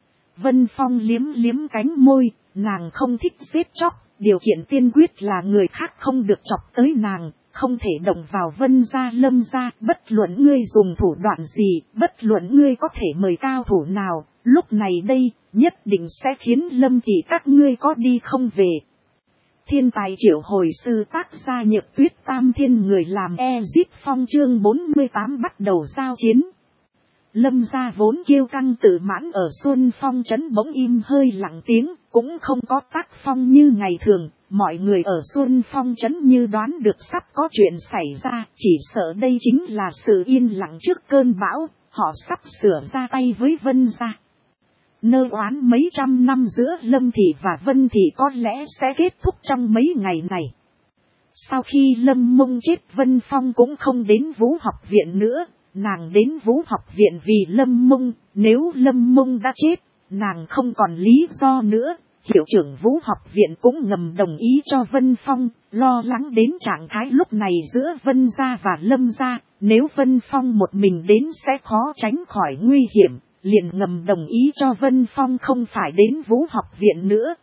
Vân Phong liếm liếm cánh môi, nàng không thích giết chóc, điều kiện tiên quyết là người khác không được chọc tới nàng, không thể động vào Vân gia Lâm gia, bất luận ngươi dùng thủ đoạn gì, bất luận ngươi có thể mời cao thủ nào, lúc này đây, nhất định sẽ khiến Lâm Kỳ các ngươi có đi không về. Thiên tài triệu hồi sư tác gia Nhược Tuyết Tam Thiên người làm Ezip Phong chương 48 bắt đầu giao chiến. Lâm gia vốn kiêu căng tự mãn ở Xuân Phong trấn bỗng im hơi lặng tiếng, cũng không có tác phong như ngày thường. Mọi người ở Xuân Phong trấn như đoán được sắp có chuyện xảy ra, chỉ sợ đây chính là sự yên lặng trước cơn bão, họ sắp sửa ra tay với Vân gia. Nơ oán mấy trăm năm giữa Lâm thị và Vân thị có lẽ sẽ kết thúc trong mấy ngày này. Sau khi Lâm Mông chết, Vân Phong cũng không đến Vũ học viện nữa. Nàng đến Vũ học viện vì Lâm Mông, nếu Lâm Mông đã chết, nàng không còn lý do nữa. Hiệu trưởng Vũ học viện cũng ngầm đồng ý cho Vân Phong, lo lắng đến trạng thái lúc này giữa Vân gia và Lâm gia. Nếu Vân Phong một mình đến sẽ khó tránh khỏi nguy hiểm, liền ngầm đồng ý cho Vân Phong không phải đến Vũ học viện nữa.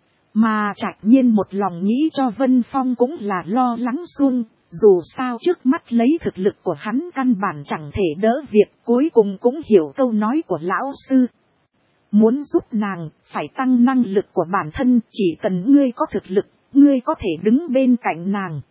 Mà Trạch Nhiên một lòng nghĩ cho Vân Phong cũng là lo lắng xuông. Dù sao trước mắt lấy thực lực của hắn căn bản chẳng thể đỡ việc, cuối cùng cũng hiểu câu nói của lão sư. Muốn giúp nàng, phải tăng năng lực của bản thân, chỉ cần ngươi có thực lực, ngươi có thể đứng bên cạnh nàng.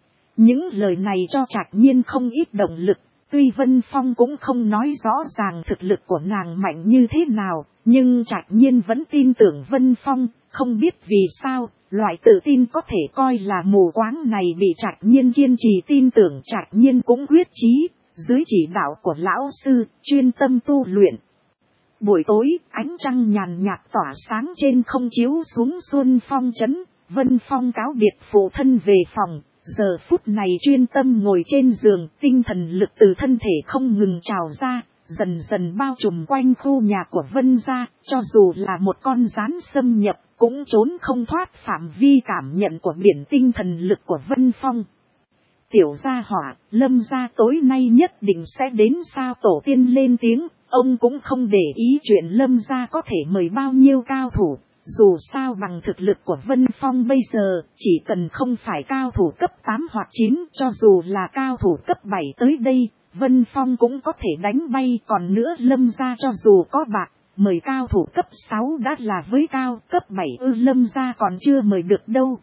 Những lời này cho Trạch Nhiên không ít động lực, tuy Vân Phong cũng không nói rõ ràng thực lực của nàng mạnh như thế nào, nhưng Trạch Nhiên vẫn tin tưởng Vân Phong, không biết vì sao. Loại tự tin có thể coi là mù quáng này bị Trạch Nhiên kiên trì tin tưởng, Trạch Nhiên cũng quyết chí, dưới chỉ đạo của lão sư, chuyên tâm tu luyện. Buổi tối, ánh trăng nhàn nhạt tỏa sáng trên không chiếu xuống Xuân Phong trấn, Vân Phong cáo biệt phụ thân về phòng, giờ phút này chuyên tâm ngồi trên giường, tinh thần lực từ thân thể không ngừng trào ra, dần dần bao trùm quanh khu nhà của Vân gia, cho dù là một con rắn xâm nhập, cũng trốn không thoát phạm vi cảm nhận của biển tinh thần lực của Vân Phong. Tiểu gia hỏa, Lâm gia tối nay nhất định sẽ đến sao? Tổ tiên lên tiếng, ông cũng không để ý chuyện Lâm gia có thể mời bao nhiêu cao thủ. Dù sao bằng thực lực của Vân Phong bây giờ, chỉ cần không phải cao thủ cấp 8 hoặc 9, cho dù là cao thủ cấp 7 tới đây, Vân Phong cũng có thể đánh bay. Còn nữa Lâm gia cho dù có bạc, mời cao thủ cấp 6 đã là với cao, cấp 7 Lâm gia còn chưa mời được đâu.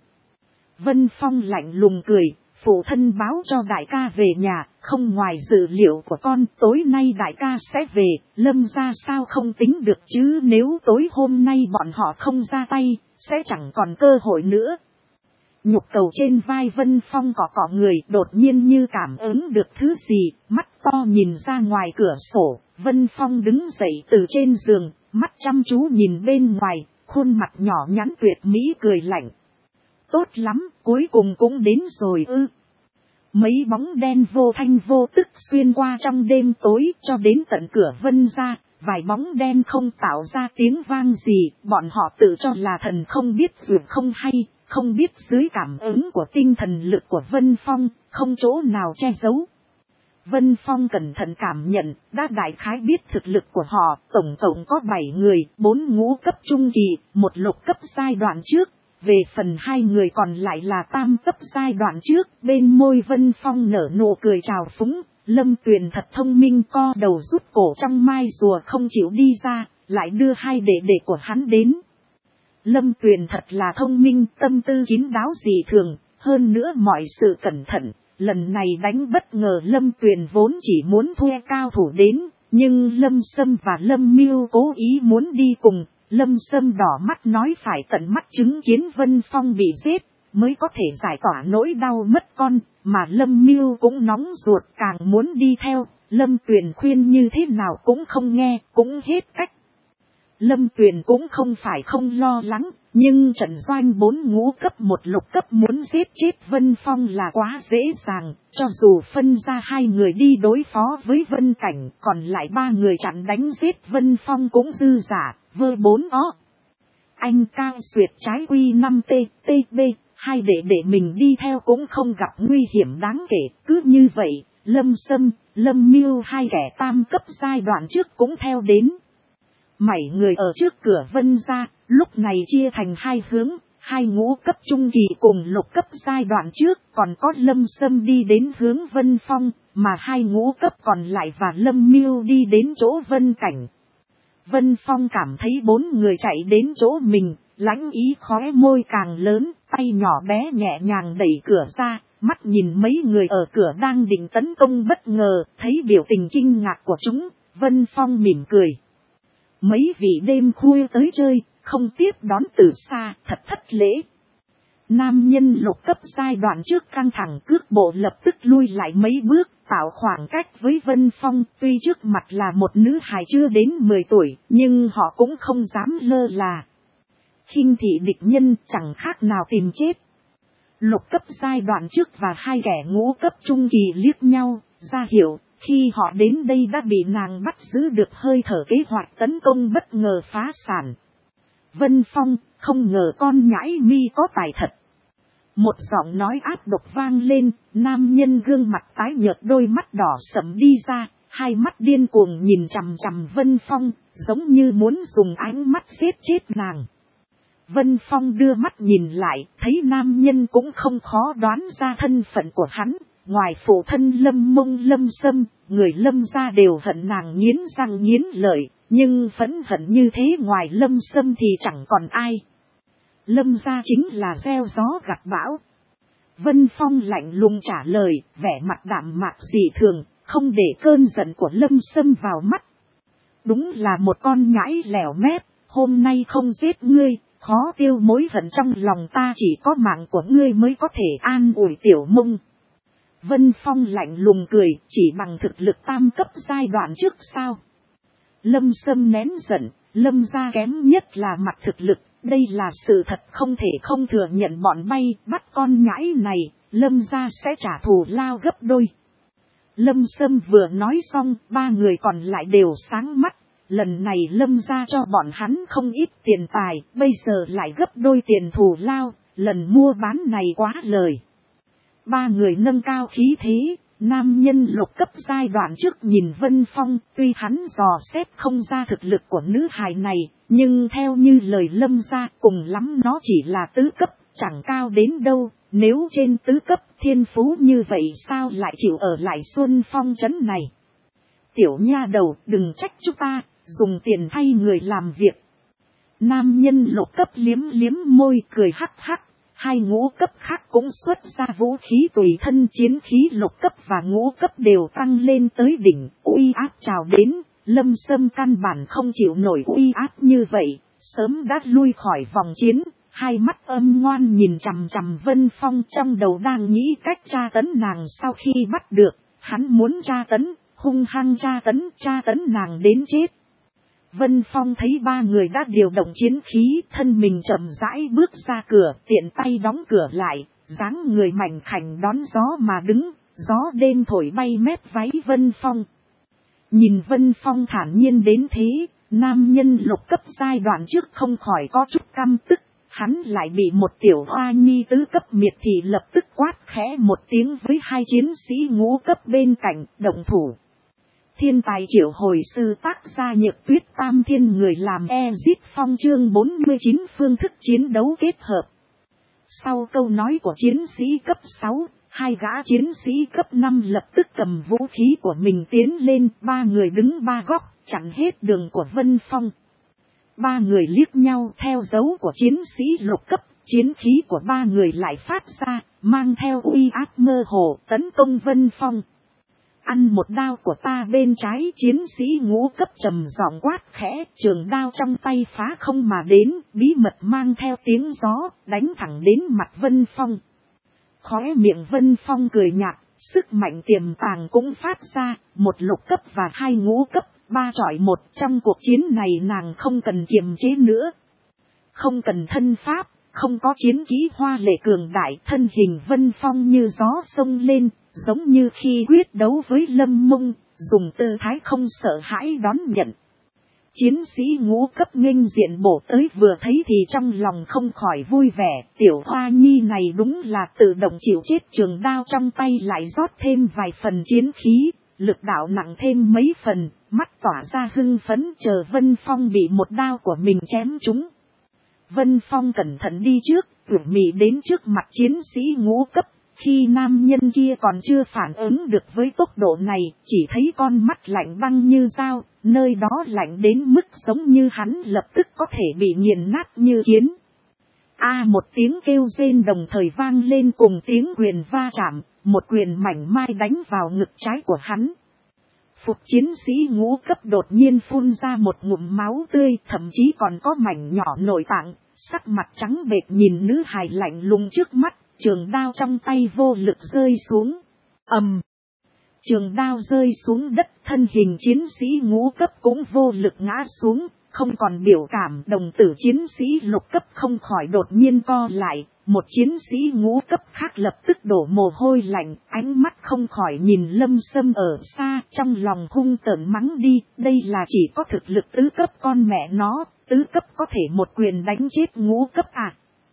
Vân Phong lạnh lùng cười, phụ thân báo cho đại ca về nhà, không ngoài dự liệu của con, tối nay đại ca sẽ về, Lâm gia sao không tính được chứ, nếu tối hôm nay bọn họ không ra tay, sẽ chẳng còn cơ hội nữa. Nhục cầu trên vai Vân Phong cọ người, đột nhiên như cảm ứng được thứ gì, mắt to nhìn ra ngoài cửa sổ. Vân Phong đứng dậy từ trên giường, mắt chăm chú nhìn bên ngoài, khuôn mặt nhỏ nhắn tuyệt mỹ cười lạnh. Tốt lắm, cuối cùng cũng đến rồi ư. Mấy bóng đen vô thanh vô tức xuyên qua trong đêm tối cho đến tận cửa Vân gia. Vài bóng đen không tạo ra tiếng vang gì, bọn họ tự cho là thần không biết dược không hay, không biết dưới cảm ứng của tinh thần lực của Vân Phong, không chỗ nào che giấu. Vân Phong cẩn thận cảm nhận, đã đại khái biết thực lực của họ, tổng cộng có 7 người, 4 ngũ cấp trung kỳ, 1 lục cấp giai đoạn trước. Về phần 2 người còn lại là tam cấp giai đoạn trước, bên môi Vân Phong nở nụ cười trào phúng. Lâm Tuyền thật thông minh, co đầu rút cổ trong mai rùa không chịu đi ra, lại đưa 2 đệ đệ của hắn đến. Lâm Tuyền thật là thông minh, tâm tư kín đáo dị thường, hơn nữa mọi sự cẩn thận. Lần này đánh bất ngờ Lâm Tuyền vốn chỉ muốn thuê cao thủ đến, nhưng Lâm Sâm và Lâm Miêu cố ý muốn đi cùng. Lâm Sâm đỏ mắt nói phải tận mắt chứng kiến Vân Phong bị giết, mới có thể giải tỏa nỗi đau mất con, mà Lâm Miêu cũng nóng ruột càng muốn đi theo. Lâm Tuyền khuyên như thế nào cũng không nghe, cũng hết cách. Lâm Tuyền cũng không phải không lo lắng, nhưng trận doanh 4 ngũ cấp 1 lục cấp muốn giết chết Vân Phong là quá dễ dàng, cho dù phân ra 2 người đi đối phó với Vân Cảnh, còn lại 3 người chặn đánh giết Vân Phong cũng dư giả, vơ 4 ó. Anh cao xuyệt trái quy 5T, TB, 2 để mình đi theo cũng không gặp nguy hiểm đáng kể, cứ như vậy, Lâm Sâm, Lâm Miêu 2 kẻ tam cấp giai đoạn trước cũng theo đến. 7 người ở trước cửa Vân gia, lúc này chia thành 2 hướng, 2 ngũ cấp trung kỳ cùng lục cấp giai đoạn trước, còn có Lâm Sâm đi đến hướng Vân Phong, mà 2 ngũ cấp còn lại và Lâm Miêu đi đến chỗ Vân Cảnh. Vân Phong cảm thấy 4 người chạy đến chỗ mình, lãnh ý khóe môi càng lớn, tay nhỏ bé nhẹ nhàng đẩy cửa ra, mắt nhìn mấy người ở cửa đang định tấn công bất ngờ, thấy biểu tình kinh ngạc của chúng, Vân Phong mỉm cười. Mấy vị đêm khuya tới chơi, không tiếp đón từ xa, thật thất lễ. Nam nhân lục cấp giai đoạn trước căng thẳng cước bộ lập tức lui lại mấy bước, tạo khoảng cách với Vân Phong. Tuy trước mặt là một nữ hài chưa đến 10 tuổi, nhưng họ cũng không dám lơ là. Khinh thị địch nhân chẳng khác nào tìm chết. Lục cấp giai đoạn trước và hai kẻ ngũ cấp trung kỳ liếc nhau, ra hiểu, khi họ đến đây đã bị nàng bắt giữ được hơi thở kế hoạch tấn công bất ngờ phá sản. Vân Phong, không ngờ con nhãi mi có tài thật. Một giọng nói áp độc vang lên, nam nhân gương mặt tái nhợt đôi mắt đỏ sẫm đi ra, hai mắt điên cuồng nhìn chằm chằm Vân Phong, giống như muốn dùng ánh mắt giết chết nàng. Vân Phong đưa mắt nhìn lại, thấy nam nhân cũng không khó đoán ra thân phận của hắn. Ngoài phụ thân Lâm Mông Lâm Sâm, người Lâm gia đều hận nàng nghiến răng nghiến lợi, nhưng phẫn hận như thế ngoài Lâm Sâm thì chẳng còn ai. Lâm gia chính là gieo gió gặt bão. Vân Phong lạnh lùng trả lời, vẻ mặt đạm mạc dị thường, không để cơn giận của Lâm Sâm vào mắt. Đúng là một con nhãi lẻo mép, hôm nay không giết ngươi, khó tiêu mối hận trong lòng ta, chỉ có mạng của ngươi mới có thể an ủi Tiểu Mông. Vân Phong lạnh lùng cười, chỉ bằng thực lực tam cấp giai đoạn trước sao? Lâm Sâm nén giận, Lâm gia kém nhất là mặt thực lực, đây là sự thật không thể không thừa nhận. Bọn bay bắt con nhãi này, Lâm gia sẽ trả thù lao gấp đôi. Lâm Sâm vừa nói xong, ba người còn lại đều sáng mắt. Lần này Lâm gia cho bọn hắn không ít tiền tài, bây giờ lại gấp đôi tiền thù lao, lần mua bán này quá lời. Ba người nâng cao khí thế, nam nhân lục cấp giai đoạn trước nhìn Vân Phong, tuy hắn dò xét không ra thực lực của nữ hài này, nhưng theo như lời Lâm gia cùng lắm nó chỉ là tứ cấp, chẳng cao đến đâu, nếu trên tứ cấp thiên phú như vậy sao lại chịu ở lại Xuân Phong trấn này. Tiểu nha đầu, đừng trách chúng ta, dùng tiền thay người làm việc. Nam nhân lục cấp liếm liếm môi cười hắc hắc. Hai ngũ cấp khác cũng xuất ra vũ khí tùy thân, chiến khí lục cấp và ngũ cấp đều tăng lên tới đỉnh, uy áp trào đến. Lâm Sâm căn bản không chịu nổi uy áp như vậy, sớm đã lui khỏi vòng chiến, hai mắt âm ngoan nhìn chằm chằm Vân Phong, trong đầu đang nghĩ cách tra tấn nàng. Sau khi bắt được, hắn muốn tra tấn, hung hăng tra tấn nàng đến chết. Vân Phong thấy ba người đã điều động chiến khí, thân mình chậm rãi bước ra cửa, tiện tay đóng cửa lại, dáng người mảnh khảnh đón gió mà đứng, gió đêm thổi bay mép váy Vân Phong. Nhìn Vân Phong thản nhiên đến thế, nam nhân lục cấp giai đoạn trước không khỏi có chút căm tức, hắn lại bị một tiểu hoa nhi tứ cấp miệt thì lập tức quát khẽ một tiếng với hai chiến sĩ ngũ cấp bên cạnh, động thủ. Thiên tài triệu hồi sư tác gia Nhược Tuyết Tam Thiên người làm Exit Phong chương 49 phương thức chiến đấu kết hợp. Sau câu nói của chiến sĩ cấp 6, hai gã chiến sĩ cấp 5 lập tức cầm vũ khí của mình tiến lên, ba người đứng ba góc, chặn hết đường của Vân Phong. Ba người liếc nhau theo dấu của chiến sĩ lục cấp, chiến khí của ba người lại phát ra, mang theo uy áp mơ hồ tấn công Vân Phong. Ăn một đao của ta bên trái, chiến sĩ ngũ cấp trầm giọng quát khẽ, trường đao trong tay phá không mà đến, bí mật mang theo tiếng gió, đánh thẳng đến mặt Vân Phong. Khóe miệng Vân Phong cười nhạt, sức mạnh tiềm tàng cũng phát ra, một lục cấp và hai ngũ cấp, ba chọi một. Trong cuộc chiến này nàng không cần kiềm chế nữa, không cần thân pháp, không có chiến kỹ hoa lệ cường đại, thân hình Vân Phong như gió sông lên, giống như khi quyết đấu với Lâm Mông, dùng tư thái không sợ hãi đón nhận. Chiến sĩ ngũ cấp nghênh diện bổ tới, vừa thấy thì trong lòng không khỏi vui vẻ, tiểu hoa nhi này đúng là tự động chịu chết, trường đao trong tay lại rót thêm vài phần chiến khí, lực đạo nặng thêm mấy phần, mắt tỏa ra hưng phấn, chờ Vân Phong bị một đao của mình chém trúng. Vân Phong cẩn thận đi trước, tỉ mỉ đến trước mặt chiến sĩ ngũ cấp. Khi nam nhân kia còn chưa phản ứng được với tốc độ này, chỉ thấy con mắt lạnh băng như dao, nơi đó lạnh đến mức giống như hắn lập tức có thể bị nghiền nát như kiến. Một tiếng kêu rên đồng thời vang lên cùng tiếng quyền va chạm, một quyền mảnh mai đánh vào ngực trái của hắn. Phục chiến sĩ ngũ cấp đột nhiên phun ra một ngụm máu tươi, thậm chí còn có mảnh nhỏ nội tạng, sắc mặt trắng bệch nhìn nữ hài lạnh lùng trước mắt, trường đao trong tay vô lực rơi xuống. Ầm. Trường đao rơi xuống đất, thân hình chiến sĩ ngũ cấp cũng vô lực ngã xuống, không còn biểu cảm. Đồng tử chiến sĩ lục cấp không khỏi đột nhiên co lại, một chiến sĩ ngũ cấp khác lập tức đổ mồ hôi lạnh, ánh mắt không khỏi nhìn Lâm Sâm ở xa, trong lòng hung tợn mắng đi, đây là chỉ có thực lực tứ cấp con mẹ nó, tứ cấp có thể một quyền đánh chết ngũ cấp à.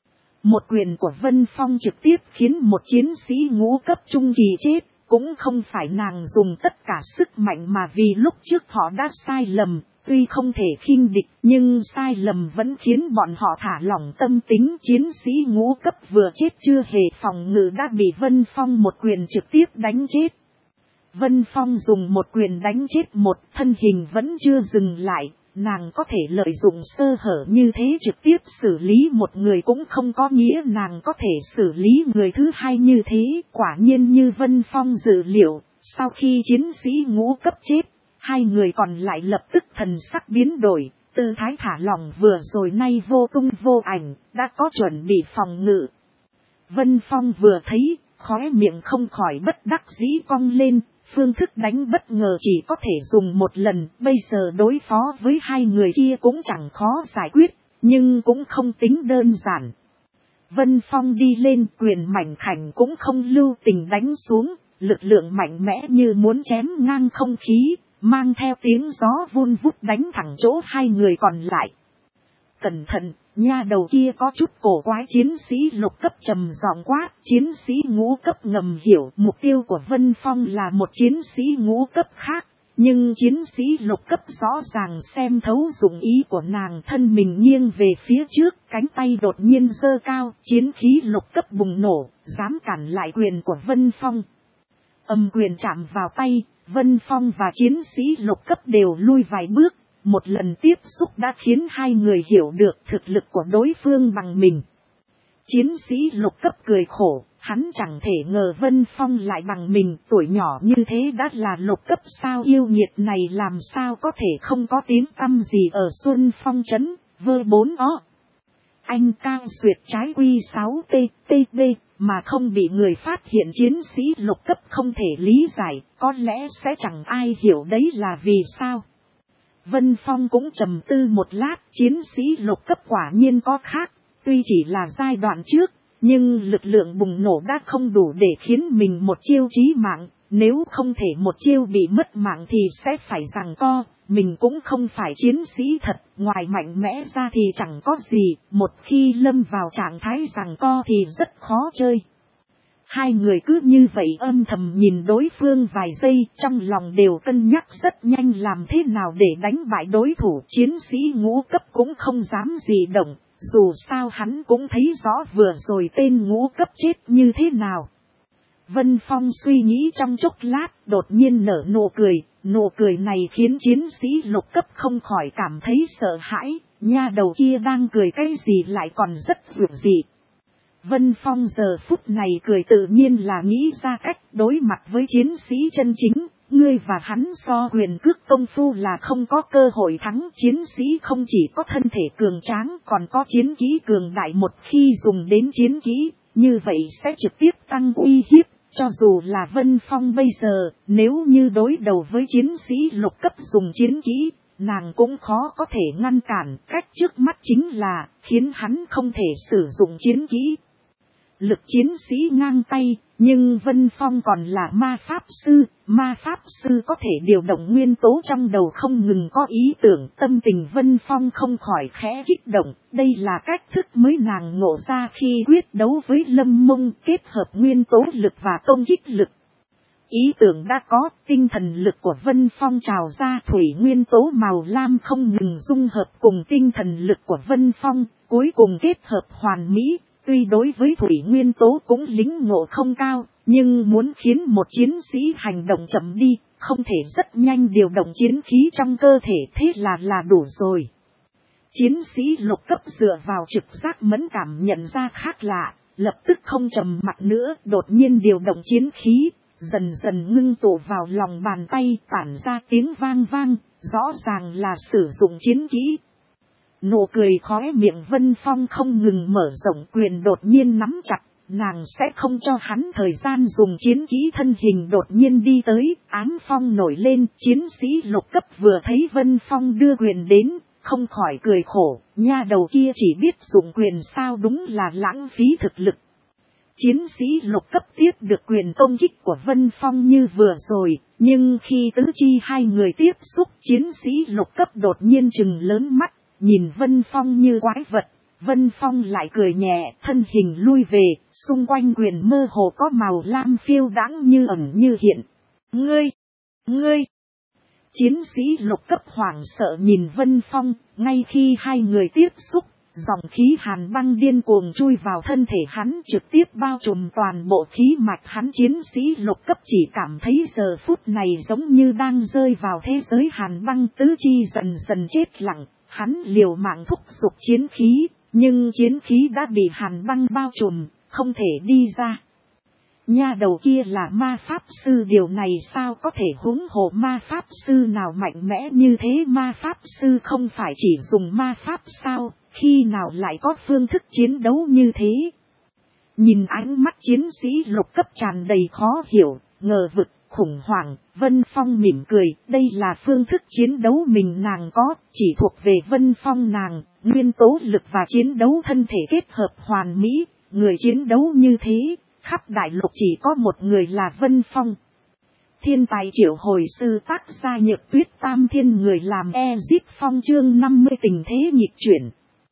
Một quyền của Vân Phong trực tiếp khiến một chiến sĩ ngũ cấp trung kỳ chết. Cũng không phải nàng dùng tất cả sức mạnh mà vì lúc trước họ đã sai lầm, tuy không thể khinh địch nhưng sai lầm vẫn khiến bọn họ thả lỏng tâm tính. Chiến sĩ ngũ cấp vừa chết chưa hề phòng ngự đã bị Vân Phong một quyền trực tiếp đánh chết. Vân Phong dùng một quyền đánh chết một, thân hình vẫn chưa dừng lại. Nàng có thể lợi dụng sơ hở như thế trực tiếp xử lý một người cũng không có nghĩa nàng có thể xử lý người thứ hai như thế. Quả nhiên như Vân Phong dự liệu, sau khi chiến sĩ ngũ cấp chết, hai người còn lại lập tức thần sắc biến đổi, tư thái thả lỏng vừa rồi nay vô tung vô ảnh, đã có chuẩn bị phòng ngự. Vân Phong vừa thấy, khóe miệng không khỏi bất đắc dĩ cong lên. Phương thức đánh bất ngờ chỉ có thể dùng một lần, bây giờ đối phó với hai người kia cũng chẳng khó giải quyết, nhưng cũng không tính đơn giản. Vân Phong đi lên, quyền mảnh khảnh cũng không lưu tình đánh xuống, lực lượng mạnh mẽ như muốn chém ngang không khí, mang theo tiếng gió vun vút đánh thẳng chỗ hai người còn lại. Cẩn thận, nha đầu kia có chút cổ quái. Chiến sĩ lục cấp trầm giọng quát. Chiến sĩ ngũ cấp ngầm hiểu mục tiêu của Vân Phong là một chiến sĩ ngũ cấp khác. Nhưng chiến sĩ lục cấp rõ ràng xem thấu dụng ý của nàng, thân mình nghiêng về phía trước, cánh tay đột nhiên giơ cao, chiến khí lục cấp bùng nổ, dám cản lại quyền của Vân Phong. Âm quyền chạm vào tay, Vân Phong và chiến sĩ lục cấp đều lui vài bước. Một lần tiếp xúc đã khiến hai người hiểu được thực lực của đối phương bằng mình. Chiến sĩ lục cấp cười khổ, hắn chẳng thể ngờ Vân Phong lại bằng mình, tuổi nhỏ như thế đã là lục cấp sao, yêu nghiệt này làm sao có thể không có tiếng tăm gì ở Xuân Phong trấn, vơ bốn ó. Anh cao xuyệt trái quy 6 TTB mà không bị người phát hiện. Chiến sĩ lục cấp không thể lý giải, có lẽ sẽ chẳng ai hiểu đấy là vì sao. Vân Phong cũng trầm tư một lát, chiến sĩ lục cấp quả nhiên có khác, tuy chỉ là giai đoạn trước, nhưng lực lượng bùng nổ đã không đủ để khiến mình một chiêu chí mạng, nếu không thể một chiêu bị mất mạng thì sẽ phải giằng co, mình cũng không phải chiến sĩ thật, ngoài mạnh mẽ ra thì chẳng có gì, một khi lâm vào trạng thái giằng co thì rất khó chơi. Hai người cứ như vậy âm thầm nhìn đối phương vài giây, trong lòng đều cân nhắc rất nhanh làm thế nào để đánh bại đối thủ. Chiến sĩ ngũ cấp cũng không dám gì động, dù sao hắn cũng thấy rõ vừa rồi tên ngũ cấp chết như thế nào. Vân Phong suy nghĩ trong chốc lát, đột nhiên nở nụ cười này khiến chiến sĩ lục cấp không khỏi cảm thấy sợ hãi, nha đầu kia đang cười cái gì lại còn rất dịu dị. Vân Phong giờ phút này cười tự nhiên là nghĩ ra cách đối mặt với chiến sĩ chân chính, ngươi và hắn so huyền cước công phu là không có cơ hội thắng. Chiến sĩ không chỉ có thân thể cường tráng còn có chiến kỹ cường đại, một khi dùng đến chiến kỹ, như vậy sẽ trực tiếp tăng uy hiếp. Cho dù là Vân Phong bây giờ, nếu như đối đầu với chiến sĩ lục cấp dùng chiến kỹ, nàng cũng khó có thể ngăn cản. Cách trước mắt chính là khiến hắn không thể sử dụng chiến kỹ. Lực chiến sĩ ngang tay, nhưng Vân Phong còn là ma pháp sư có thể điều động nguyên tố trong đầu không ngừng có ý tưởng. Tâm tình Vân Phong không khỏi khẽ kích động, đây là cách thức mới nàng ngộ ra khi quyết đấu với Lâm Mông, kết hợp nguyên tố lực và công kích lực. Ý tưởng đã có, tinh thần lực của Vân Phong trào ra, thủy nguyên tố màu lam không ngừng dung hợp cùng tinh thần lực của Vân Phong, cuối cùng kết hợp hoàn mỹ. Tuy đối với thủy nguyên tố cũng lĩnh ngộ không cao, nhưng muốn khiến một chiến sĩ hành động chậm đi, không thể rất nhanh điều động chiến khí trong cơ thể, thế là đủ rồi. Chiến sĩ lục cấp dựa vào trực giác mẫn cảm nhận ra khác lạ, lập tức không trầm mặc nữa, đột nhiên điều động chiến khí, dần dần ngưng tụ vào lòng bàn tay, tản ra tiếng vang vang, rõ ràng là sử dụng chiến kỹ. Nụ cười khóe miệng Vân Phong không ngừng mở rộng, quyền đột nhiên nắm chặt, nàng sẽ không cho hắn thời gian dùng chiến kỹ, thân hình đột nhiên đi tới, ám phong nổi lên, chiến sĩ lục cấp vừa thấy Vân Phong đưa quyền đến, không khỏi cười khổ, nha đầu kia chỉ biết dùng quyền sao, đúng là lãng phí thực lực. Chiến sĩ lục cấp tiếp được quyền công kích của Vân Phong như vừa rồi, nhưng khi tứ chi hai người tiếp xúc, chiến sĩ lục cấp đột nhiên trừng lớn mắt, nhìn Vân Phong như quái vật. Vân Phong lại cười nhẹ, thân hình lui về, xung quanh quyền mơ hồ có màu lam phiêu đãng như ẩn như hiện. Ngươi! Chiến sĩ lục cấp hoảng sợ nhìn Vân Phong, ngay khi hai người tiếp xúc, dòng khí hàn băng điên cuồng chui vào thân thể hắn, trực tiếp bao trùm toàn bộ khí mạch hắn. Chiến sĩ lục cấp chỉ cảm thấy giờ phút này giống như đang rơi vào thế giới hàn băng, tứ chi dần dần chết lặng, hắn liều mạng thúc giục chiến khí, nhưng chiến khí đã bị hàn băng bao trùm, không thể đi ra. Nha đầu kia là ma pháp sư, điều này sao có thể, huống hồ ma pháp sư nào mạnh mẽ như thế, ma pháp sư không phải chỉ dùng ma pháp sao, khi nào lại có phương thức chiến đấu như thế. Nhìn ánh mắt chiến sĩ lục cấp tràn đầy khó hiểu, ngờ vực, khủng hoảng, Vân Phong mỉm cười, đây là phương thức chiến đấu mình nàng có, chỉ thuộc về Vân Phong nàng, nguyên tố lực và chiến đấu thân thể kết hợp hoàn mỹ, người chiến đấu như thế, khắp đại lục chỉ có một người là Vân Phong. Thiên tài triệu hồi sư, tác gia Nhược Tuyết, tam thiên người làm Ezip Phong, chương 50 tình thế nghịch chuyển.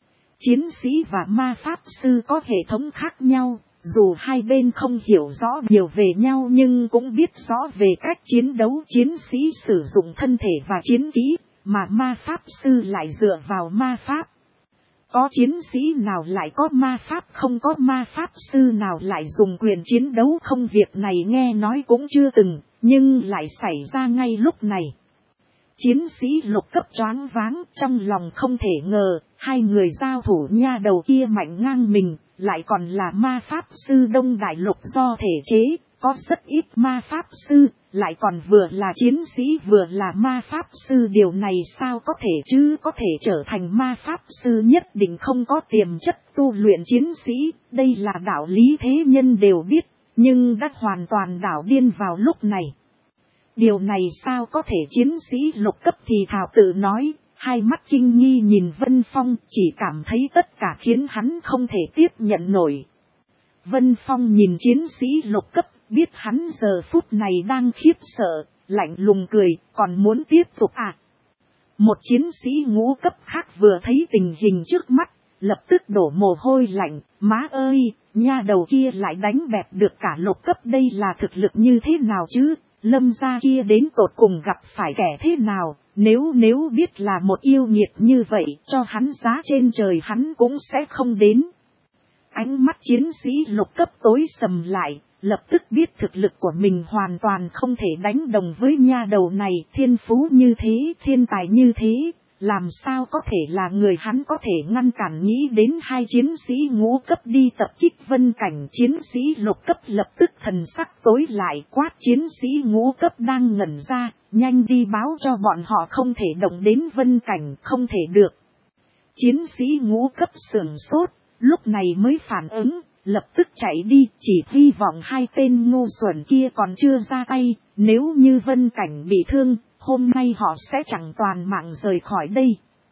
Chiến sĩ và ma pháp sư có hệ thống khác nhau, dù hai bên không hiểu rõ nhiều về nhau nhưng cũng biết rõ về cách chiến đấu. Chiến sĩ sử dụng thân thể và chiến kỹ, mà ma pháp sư lại dựa vào ma pháp. Có chiến sĩ nào lại có ma pháp, không có ma pháp sư nào lại dùng quyền chiến đấu không, việc này nghe nói cũng chưa từng, nhưng lại xảy ra ngay lúc này. Chiến sĩ lục cấp choáng váng, trong lòng không thể ngờ, hai người giao thủ nha đầu kia mạnh ngang mình, lại còn là ma pháp sư đông đại lục do thể chế, có rất ít ma pháp sư, lại còn vừa là chiến sĩ vừa là ma pháp sư, điều này sao có thể chứ, có thể trở thành ma pháp sư nhất định không có tiềm chất tu luyện chiến sĩ, đây là đạo lý thế nhân đều biết, nhưng đã hoàn toàn đảo điên vào lúc này. Điều này sao có thể, chiến sĩ lục cấp thì thào tự nói, hai mắt kinh nghi nhìn Vân Phong, chỉ cảm thấy tất cả khiến hắn không thể tiếp nhận nổi. Vân Phong nhìn chiến sĩ lục cấp, biết hắn giờ phút này đang khiếp sợ, lạnh lùng cười, còn muốn tiếp tục à? Một chiến sĩ ngũ cấp khác vừa thấy tình hình trước mắt, lập tức đổ mồ hôi lạnh, má ơi, nha đầu kia lại đánh bẹp được cả lục cấp, đây là thực lực như thế nào chứ? Lâm gia kia đến tột cùng gặp phải kẻ thế nào, nếu biết là một yêu nghiệt như vậy, cho hắn giá trên trời hắn cũng sẽ không đến. Ánh mắt chiến sĩ lục cấp tối sầm lại, lập tức biết thực lực của mình hoàn toàn không thể đánh đồng với nha đầu này, thiên phú như thế, thiên tài như thế, làm sao có thể là người hắn có thể ngăn cản. Nghĩ đến hai chiến sĩ ngũ cấp đi tập kích Vân Cảnh, chiến sĩ lục cấp lập tức thần sắc tối lại, quát chiến sĩ ngũ cấp đang ngẩn ra, nhanh đi báo cho bọn họ không thể động đến Vân Cảnh, không thể được. Chiến sĩ ngũ cấp sửng sốt, lúc này mới phản ứng, lập tức chạy đi, chỉ hy vọng hai tên ngu xuẩn kia còn chưa ra tay, nếu như Vân Cảnh bị thương, hôm nay họ sẽ chẳng toàn mạng rời khỏi đây.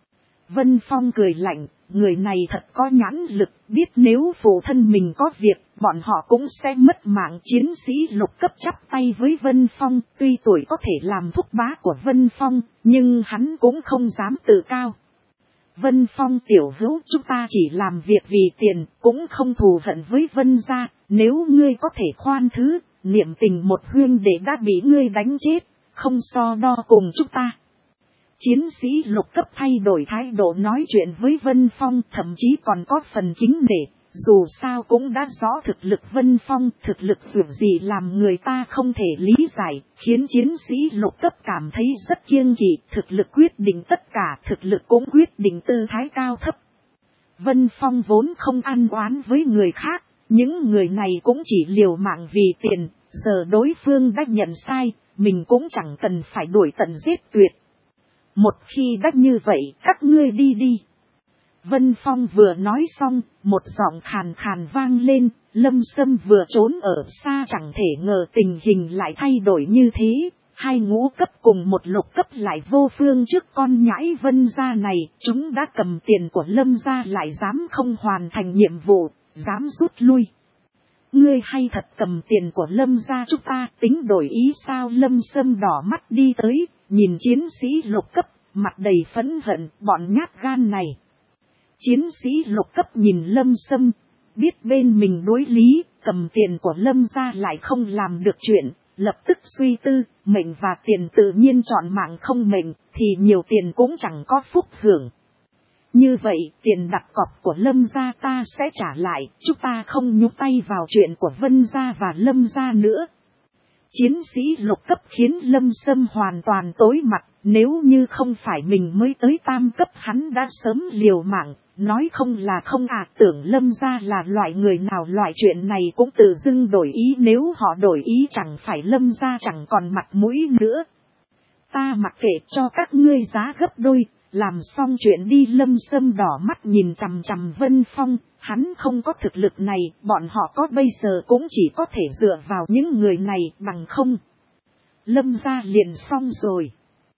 Vân Phong cười lạnh, người này thật có nhãn lực, biết nếu phụ thân mình có việc, bọn họ cũng sẽ mất mạng. Chiến sĩ lục cấp chắp tay với Vân Phong, tuy tuổi có thể làm thúc bá của Vân Phong, nhưng hắn cũng không dám tự cao. Vân Phong tiểu hữu, chúng ta chỉ làm việc vì tiền, cũng không thù hận với Vân gia, nếu ngươi có thể khoan thứ, niệm tình một huynh đệ đã bị ngươi đánh chết, không so đo cùng chúng ta. Chiến sĩ lục cấp thay đổi thái độ nói chuyện với Vân Phong, thậm chí còn có phần kính nể, dù sao cũng đã rõ thực lực Vân Phong, thực lực dù gì làm người ta không thể lý giải, khiến chiến sĩ lục cấp cảm thấy rất kiêng kỵ, thực lực quyết định tất cả, thực lực cũng quyết định tư thái cao thấp. Vân Phong vốn không ăn oán với người khác, những người này cũng chỉ liều mạng vì tiền, giờ đối phương đã nhận sai, mình cũng chẳng cần phải đuổi tận giết tuyệt. Một khi đã như vậy, các ngươi đi đi. Vân Phong vừa nói xong, một giọng khàn khàn vang lên, Lâm Sâm vừa trốn ở xa chẳng thể ngờ tình hình lại thay đổi như thế. Hai ngũ cấp cùng một lục cấp lại vô phương trước con nhãi Vân gia này, chúng đã cầm tiền của Lâm gia lại dám không hoàn thành nhiệm vụ, dám rút lui. Ngươi hay thật cầm tiền của Lâm gia chúng ta tính đổi ý sao? Lâm Sâm đỏ mắt đi tới, nhìn chiến sĩ lục cấp, mặt đầy phẫn hận, bọn nhát gan này. Chiến sĩ lục cấp nhìn Lâm Sâm, biết bên mình đối lý, cầm tiền của Lâm gia lại không làm được chuyện, lập tức suy tư, mệnh và tiền tự nhiên chọn mạng không mệnh, thì nhiều tiền cũng chẳng có phúc hưởng. Như vậy, tiền đặt cọc của Lâm gia ta sẽ trả lại, chúng ta không nhúc tay vào chuyện của Vân gia và Lâm gia nữa. Chiến sĩ lục cấp khiến Lâm Sâm hoàn toàn tối mặt, nếu như không phải mình mới tới tam cấp hắn đã sớm liều mạng, nói không là không tưởng Lâm gia là loại người nào loại chuyện này cũng tự dưng đổi ý, nếu họ đổi ý chẳng phải Lâm gia chẳng còn mặt mũi nữa. Ta mặc kệ cho các ngươi giá gấp đôi. Làm xong chuyện đi. Lâm Sâm đỏ mắt nhìn chằm chằm Vân Phong, hắn không có thực lực này, bọn họ có bây giờ cũng chỉ có thể dựa vào những người này, bằng không. Lâm gia liền xong rồi.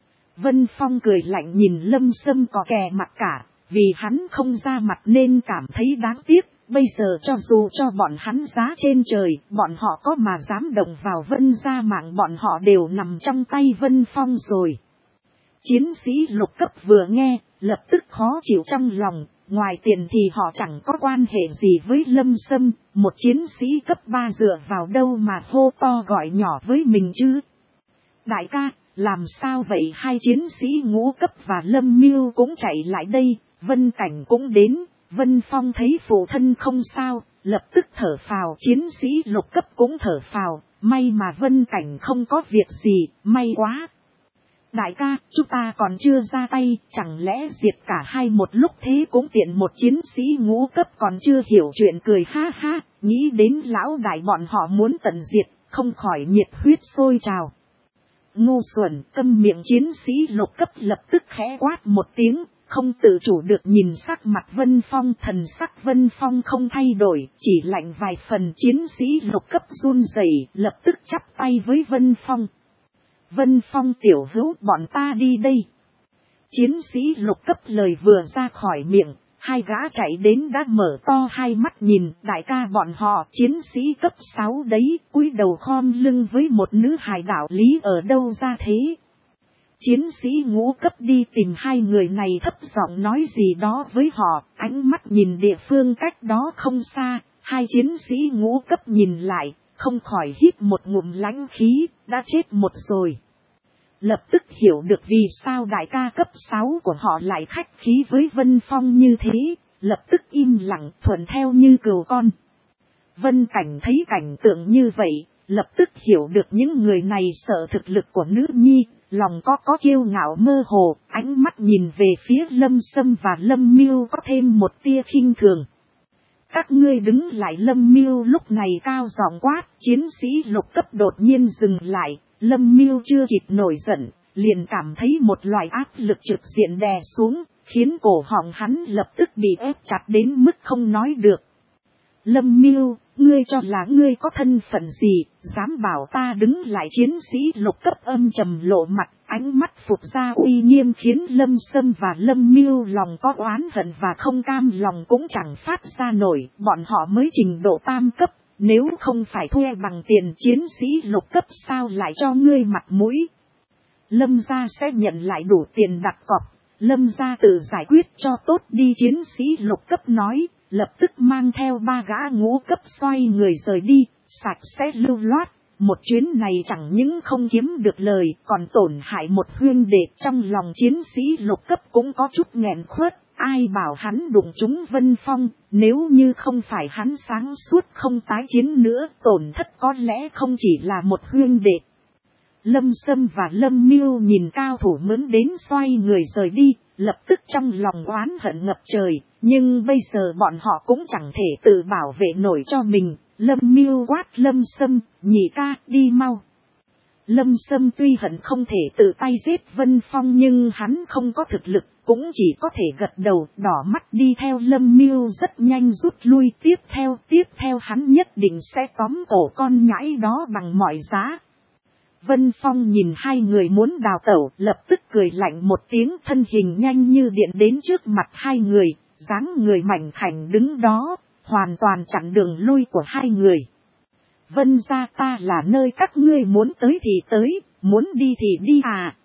Vân Phong cười lạnh nhìn Lâm Sâm có kè mặt cả, vì hắn không ra mặt nên cảm thấy đáng tiếc, bây giờ cho dù cho bọn hắn giá trên trời, bọn họ có mà dám động vào Vân gia mạng bọn họ đều nằm trong tay Vân Phong rồi. Chiến sĩ lục cấp vừa nghe, lập tức khó chịu trong lòng, ngoài tiền thì họ chẳng có quan hệ gì với Lâm Sâm, một chiến sĩ cấp 3 dựa vào đâu mà hô to gọi nhỏ với mình chứ. Đại ca, làm sao vậy? Hai chiến sĩ ngũ cấp và Lâm Miêu cũng chạy lại đây, Vân Cảnh cũng đến, Vân Phong thấy phụ thân không sao, lập tức thở phào, chiến sĩ lục cấp cũng thở phào, may mà Vân Cảnh không có việc gì, may quá. Đại ca, chúng ta còn chưa ra tay, chẳng lẽ diệt cả hai một lúc thế cũng tiện. Một chiến sĩ ngũ cấp còn chưa hiểu chuyện cười ha ha, nghĩ đến lão đại bọn họ muốn tận diệt, không khỏi nhiệt huyết sôi trào. Ngu xuẩn, câm miệng. Chiến sĩ lục cấp lập tức khẽ quát một tiếng, không tự chủ được nhìn sắc mặt Vân Phong. Thần sắc Vân Phong không thay đổi, chỉ lạnh vài phần. Chiến sĩ lục cấp run rẩy, lập tức chắp tay với Vân Phong. Vân Phong tiểu hữu, bọn ta đi đây. Chiến sĩ lục cấp lời vừa ra khỏi miệng, hai gã chạy đến đã mở to hai mắt nhìn. Đại ca bọn họ chiến sĩ cấp 6 đấy, cúi đầu khom lưng với một nữ hài, đạo lý ở đâu ra thế. Chiến sĩ ngũ cấp đi tìm hai người này thấp giọng nói gì đó với họ, ánh mắt nhìn địa phương cách đó không xa. Hai chiến sĩ ngũ cấp nhìn lại, không khỏi hít một ngụm lãnh khí, đã chết một rồi. Lập tức hiểu được vì sao đại ca cấp 6 của họ lại khách khí với Vân Phong như thế, lập tức im lặng thuận theo như cừu con. Vân Cảnh thấy cảnh tượng như vậy, lập tức hiểu được những người này sợ thực lực của nữ nhi, lòng có kiêu ngạo mơ hồ, ánh mắt nhìn về phía Lâm Sâm và Lâm Miêu có thêm một tia khinh thường. Các ngươi đứng lại. Lâm Miêu lúc này cao giọng quát, chiến sĩ lục cấp đột nhiên dừng lại, Lâm Miêu chưa kịp nổi giận, liền cảm thấy một loại áp lực trực diện đè xuống, khiến cổ họng hắn lập tức bị ép chặt đến mức không nói được. Lâm Miêu, ngươi cho là ngươi có thân phận gì, dám bảo ta đứng lại? Chiến sĩ lục cấp âm trầm lộ mặt, ánh mắt phụt ra uy nghiêm khiến Lâm Sâm và Lâm Miêu lòng có oán hận và không cam lòng cũng chẳng phát ra nổi, bọn họ mới trình độ tam cấp, nếu không phải thuê bằng tiền chiến sĩ lục cấp sao lại cho ngươi mặt mũi. Lâm gia sẽ nhận lại đủ tiền đặt cọc, Lâm gia tự giải quyết cho tốt đi. Chiến sĩ lục cấp nói, lập tức mang theo ba gã ngũ cấp xoay người rời đi, sạch sẽ lưu loát. Một chuyến này chẳng những không kiếm được lời, còn tổn hại một huynh đệ. Trong lòng chiến sĩ lục cấp cũng có chút nghẹn khuất, Ai bảo hắn đụng trúng Vân Phong, nếu như không phải hắn sáng suốt không tái chiến nữa, tổn thất có lẽ không chỉ là một huynh đệ. Lâm Sâm và Lâm Miêu nhìn cao thủ mướn đến xoay người rời đi, lập tức trong lòng oán hận ngập trời, nhưng bây giờ bọn họ cũng chẳng thể tự bảo vệ nổi cho mình. Lâm Miêu quát Lâm Sâm, nhị ca, đi mau. Lâm Sâm tuy hận không thể tự tay giết Vân Phong nhưng hắn không có thực lực, cũng chỉ có thể gật đầu đỏ mắt đi theo Lâm Miêu rất nhanh rút lui. Tiếp theo hắn nhất định sẽ tóm cổ con nhãi đó bằng mọi giá. Vân Phong nhìn hai người muốn đào tẩu, lập tức cười lạnh một tiếng, thân hình nhanh như điện đến trước mặt hai người, dáng người mảnh khảnh đứng đó, hoàn toàn chặn đường lui của hai người. Vân gia ta là nơi các ngươi muốn tới thì tới, muốn đi thì đi à.